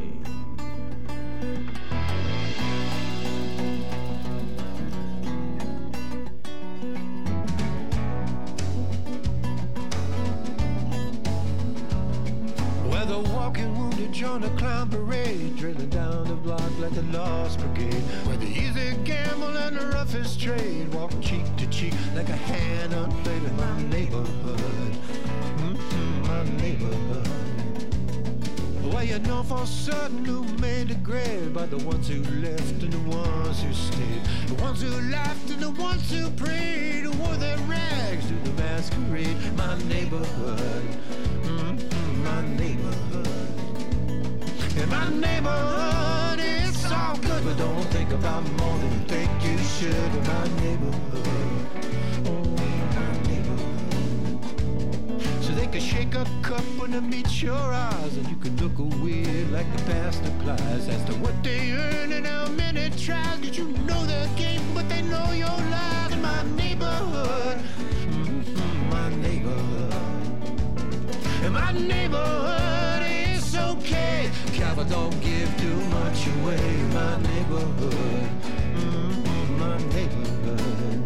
The walking wounded join a clown parade, drilling down the block like the Lost Brigade. Where the easy gamble and the roughest trade walk cheek to cheek like a hand unplayed in my neighborhood. Mm-hmm, my neighborhood. Well, you know for certain who made the grade by the ones who left and the ones who stayed, the ones who laughed and the ones who prayed, who wore their rags to the masquerade. My neighborhood. Mm-hmm, my neighborhood. In my neighborhood, it's all good, but don't think about more than you think you should. In my neighborhood, oh, my neighborhood. So they can shake a cup when it meets your eyes, and you can look away like the past applies. As to what they earn and how many tries, did you know their game, but they know your lies. In my neighborhood, mm-hmm, my neighborhood. In my neighborhood, it's okay. Cowboy don't give too much away. My neighborhood, mm-hmm, my neighborhood.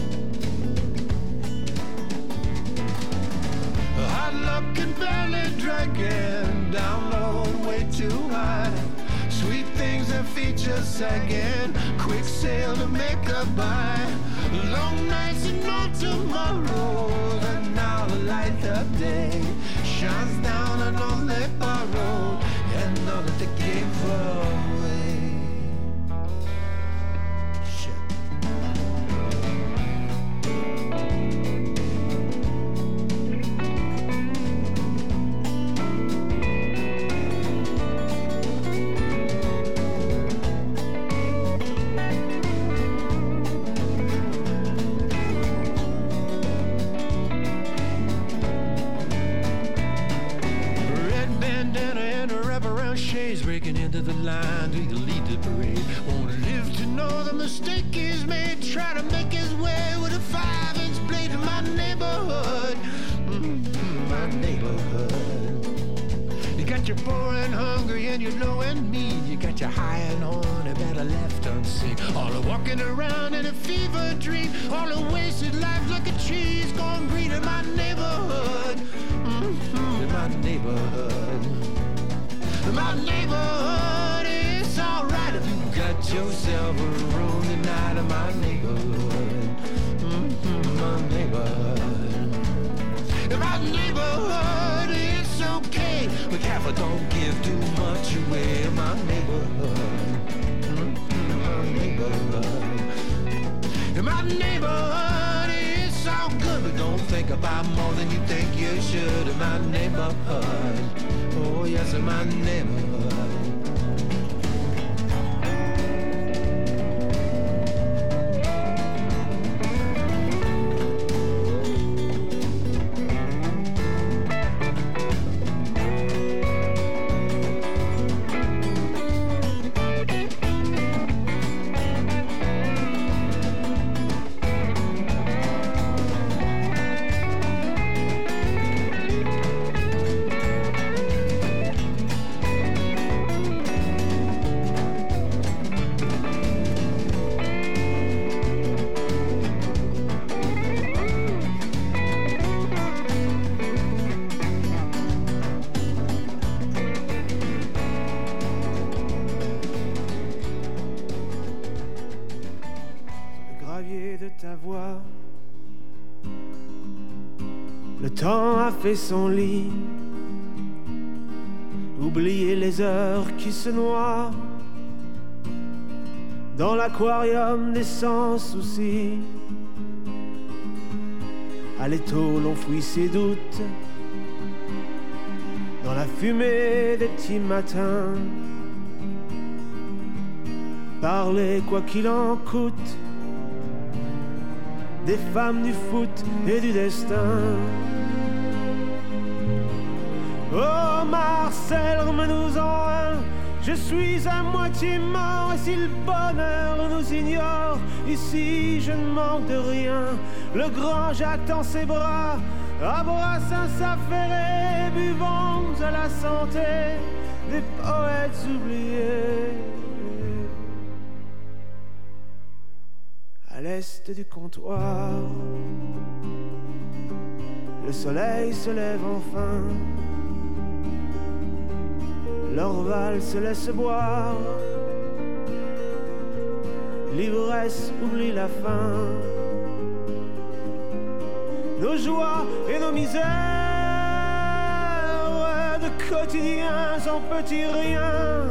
Hard luck and belly dragging down low, way too high. Sweet things and features sagging, quick sale to make a buy. Long nights and no tomorrows, and now the light of day shines down on all they borrowed and all that they gave away. Shit. Breaking into the line to lead the parade. Won't live to know the mistake he's made. Try to make his way with a five-inch blade in my neighborhood. Mm-hmm, my neighborhood. You got your poor and hungry and you're low and mean. You got your high and on and better left unseen. All the walking around in a fever dream. All the wasted lives like a tree's gone green in my neighborhood. Mm-hmm, in my neighborhood. My neighborhood is alright if you got yourself a room tonight in my neighborhood. Mm-hmm, my neighborhood. In my neighborhood it's okay, but careful don't give too much away. In my neighborhood. Mm-hmm, my neighborhood. In my neighborhood it's all good, but don't think about more than you think you should. In my neighborhood. Oh yes, in my neighborhood. temps a fait son lit. Oubliez les heures qui se noient dans l'aquarium des sans soucis. À l'étau l'on fouille ses doutes dans la fumée des petits matins. Parlez quoi qu'il en coûte des femmes, du foot et du destin. Oh Marcel, remets-nous en un. Je suis à moitié mort et si le bonheur nous ignore, ici je ne manque de rien. Le grand Jacques tend ses bras, à Brassin s'affairer, buvons à la santé des poètes oubliés. À l'est du comptoir, le soleil se lève enfin. L'Orval se laisse boire, l'ivresse oublie la faim. Nos joies et nos misères de quotidiens en petits riens.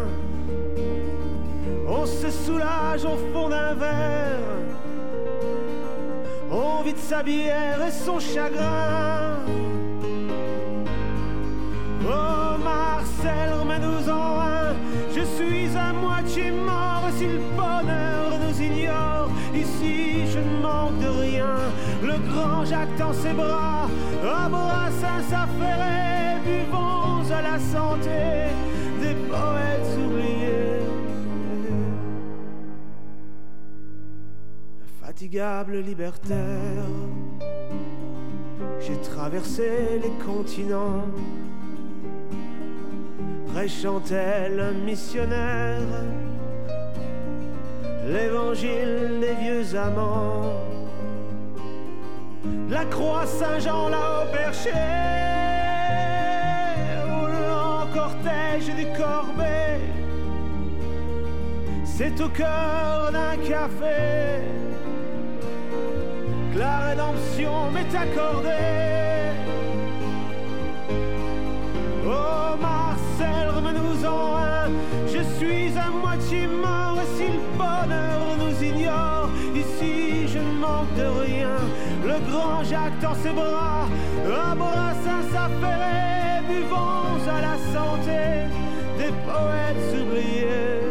On se soulage au fond d'un verre, on vide sa bière et son chagrin. Oh Marcel, remets-nous en un. Je suis à moitié mort et si le bonheur nous ignore, ici je ne manque de rien. Le grand Jacques tend ses bras, à Brassin s'affairer, buvons à la santé des poètes oubliés. Infatigable libertaire, j'ai traversé les continents, prêchant tel un missionnaire l'évangile des vieux amants. La croix Saint-Jean là au perché, roulant cortège du Corbet, c'est au cœur d'un café que la rédemption m'est accordée. Oh Marcel, remets-nous en un. Je suis à moitié mort et si le bonheur nous ignore, ici je ne manque de rien. Le grand Jacques tend ses bras, à Brassin s'affairer, buvons à la santé des poètes oubliés.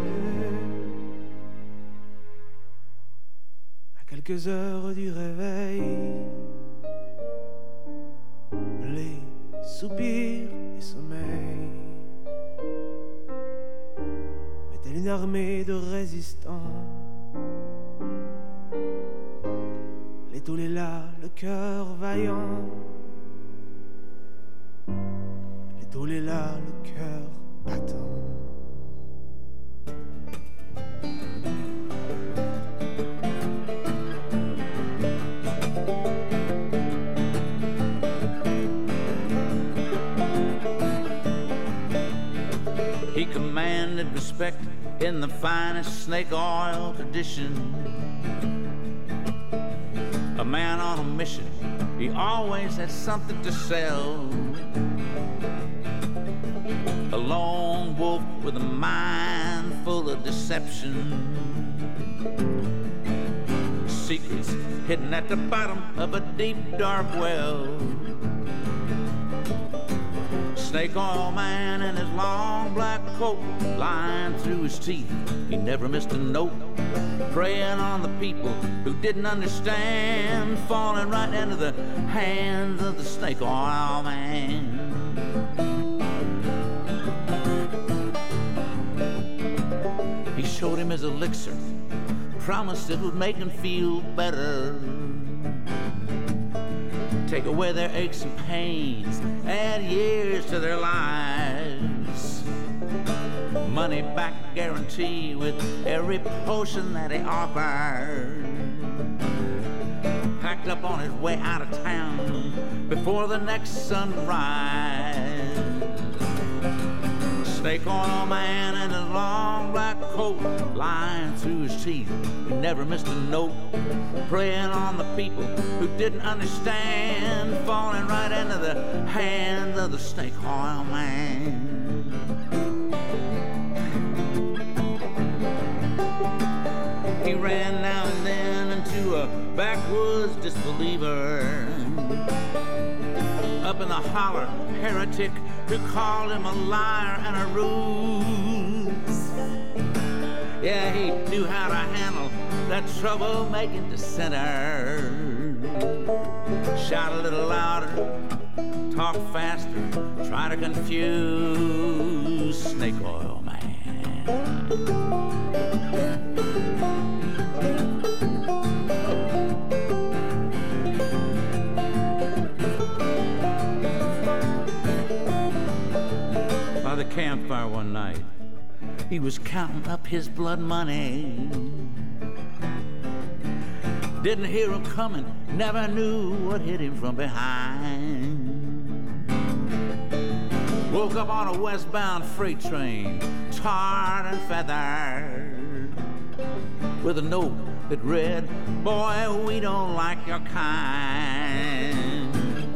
À quelques heures du réveil, blé, soupir et sommeil, mais telle une armée de résistants, les tôles est là, le cœur vaillant, les tôles est là, le cœur battant. He commanded respect in the finest snake oil tradition. A man on a mission, he always had something to sell. A lone wolf with a mind full of deception. Secrets hidden at the bottom of a deep dark well. Snake oil man in his long black coat, lying through his teeth, he never missed a note. Preying on the people who didn't understand, falling right into the hands of the snake oil man. He showed him his elixir, promised it would make him feel better, take away their aches and pains, add years to their lives. Money back guarantee with every potion that he offered. Packed up on his way out of town before the next sunrise. Snake oil man in his long black coat, lying through his teeth, he never missed a note, preying on the people who didn't understand, falling right into the hands of the snake oil man. He ran now and then into a backwoods disbeliever, up in the holler, heretic who called him a liar and a ruse. Yeah, he knew how to handle that trouble-making dissenter. Shout a little louder, talk faster, try to confuse Snake Oil Man. By the campfire one night, he was counting up his blood money. Didn't hear him coming, never knew what hit him from behind. Woke up on a westbound freight train, tarred and feathered, with a note that read, "Boy, we don't like your kind."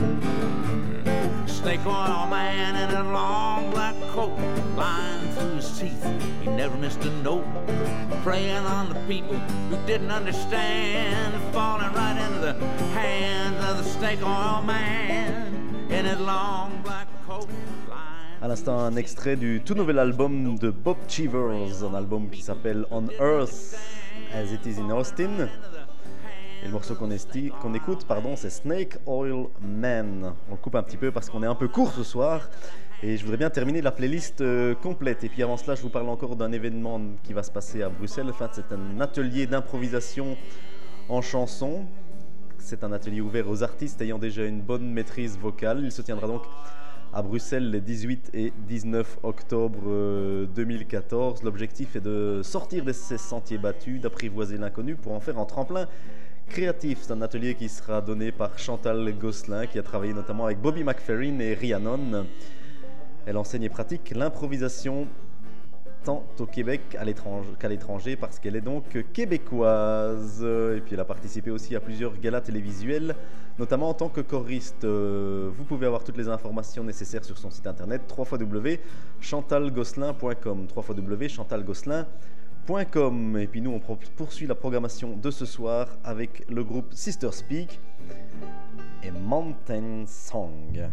Snake oil man in a long black coat, lying through his teeth, he never missed a note, preying on the people who didn't understand, falling right into the hands of the snake oil man in his long black coat. À l'instant, un extrait du tout nouvel album de Bob Chivers, un album qui s'appelle On Earth as It Is in Austin. Et le morceau qu'on, esti- qu'on écoute, pardon, c'est Snake Oil Man. On le coupe un petit peu parce qu'on est un peu court ce soir. Et je voudrais bien terminer la playlist euh, complète. Et puis avant cela, je vous parle encore d'un événement qui va se passer à Bruxelles. Enfin, c'est un atelier d'improvisation en chanson. C'est un atelier ouvert aux artistes ayant déjà une bonne maîtrise vocale. Il se tiendra donc à Bruxelles les dix-huit et dix-neuf octobre euh, deux mille quatorze. L'objectif est de sortir de ces sentiers battus, d'apprivoiser l'inconnu pour en faire un tremplin créatif. C'est un atelier qui sera donné par Chantal Gosselin, qui a travaillé notamment avec Bobby McFerrin et Rhiannon. Elle enseigne et pratique l'improvisation tant au Québec à l'étranger, qu'à l'étranger, parce qu'elle est donc québécoise. Et puis elle a participé aussi à plusieurs galas télévisuels, notamment en tant que choriste. Vous pouvez avoir toutes les informations nécessaires sur son site internet w w w point chantal gosselin point com w w w point chantal gosselin point com. Et puis nous, on poursuit la programmation de ce soir avec le groupe Sister Speak et Mountain Song.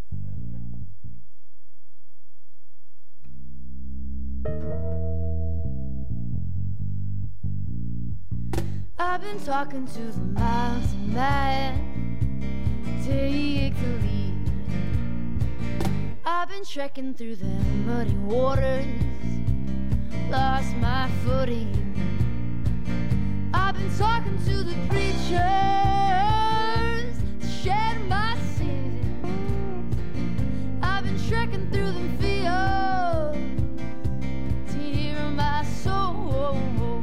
I've been talking to the mountain man, take the lead. I've been trekking through the muddy waters, lost my footing. I've been talking to the preachers to shed my sins. I've been trekking through the fields to hear my soul.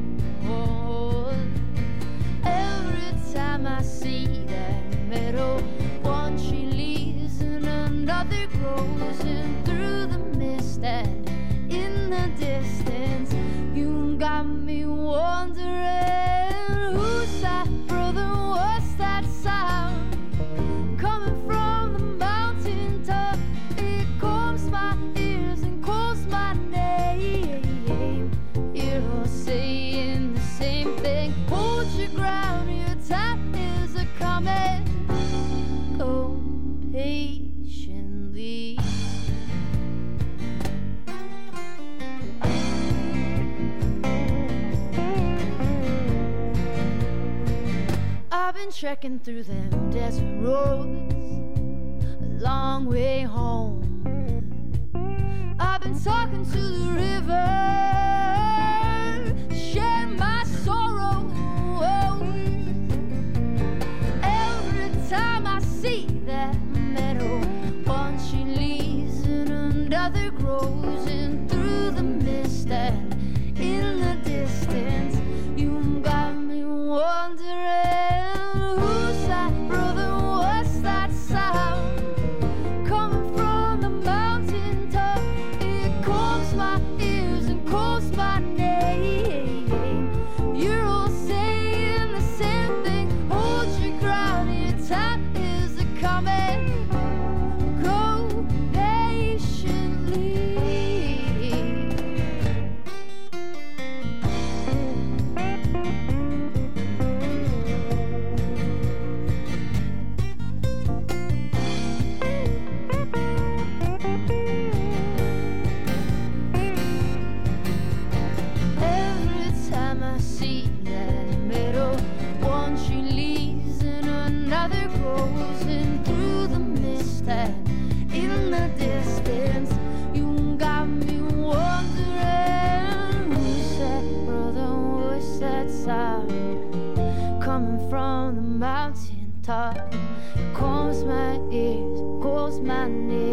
Every time I see that meadow, one tree leaves and another grows, and through the mist and in the distance, you got me wondering, who's that brother, what's that sound coming from the mountain top? It calms my ears and calls my name. You're all saying the same thing. Hold your ground, your time is a coming. Go patiently. I've been trekking through them desert roads, a long way home. I've been talking to the river, share my sorrow. Every time I see that meadow, one tree leaves and another grows, and through the mist and in the distance, you got me wondering, who's that brother, what's that sound coming from the mountain top? It calls my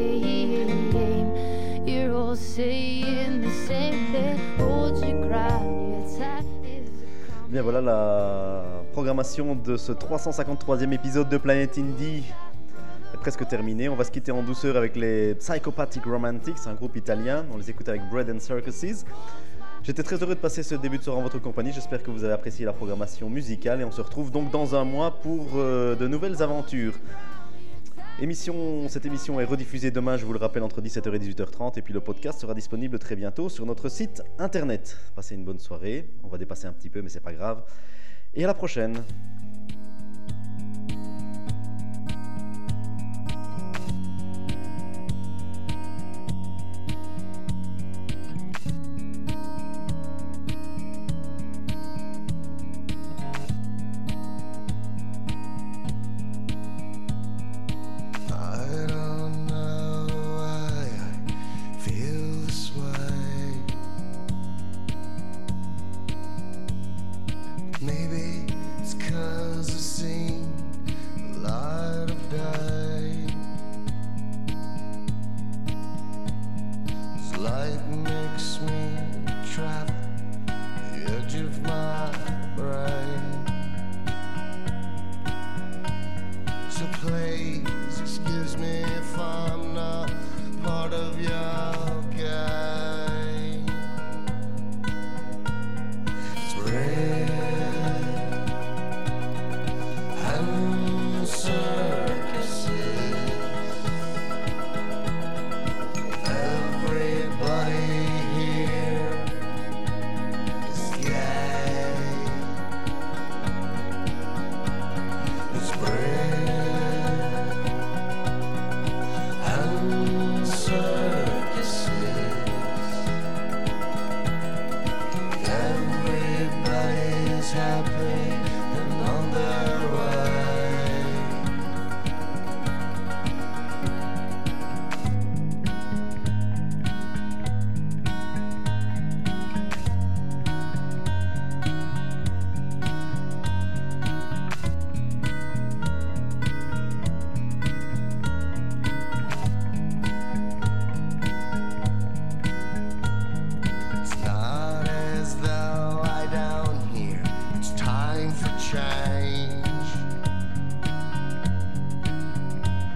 name. You're all saying the same thing. Hold you cry, your time is Bien voilà la programmation de ce trois cent cinquante-troisième épisode de Planet Indie est presque terminée. On va se quitter en douceur avec les Psychopathic Romantics, un groupe italien. On les écoute avec Bread and Circuses. J'étais très heureux de passer ce début de soirée en votre compagnie. J'espère que vous avez apprécié la programmation musicale et on se retrouve donc dans un mois pour euh, de nouvelles aventures. Émission, cette émission est rediffusée demain, je vous le rappelle, entre dix-sept heures et dix-huit heures trente et puis le podcast sera disponible très bientôt sur notre site internet. Passez une bonne soirée, on va dépasser un petit peu mais c'est pas grave. Et à la prochaine.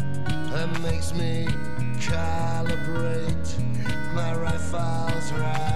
Makes me calibrate my right files right.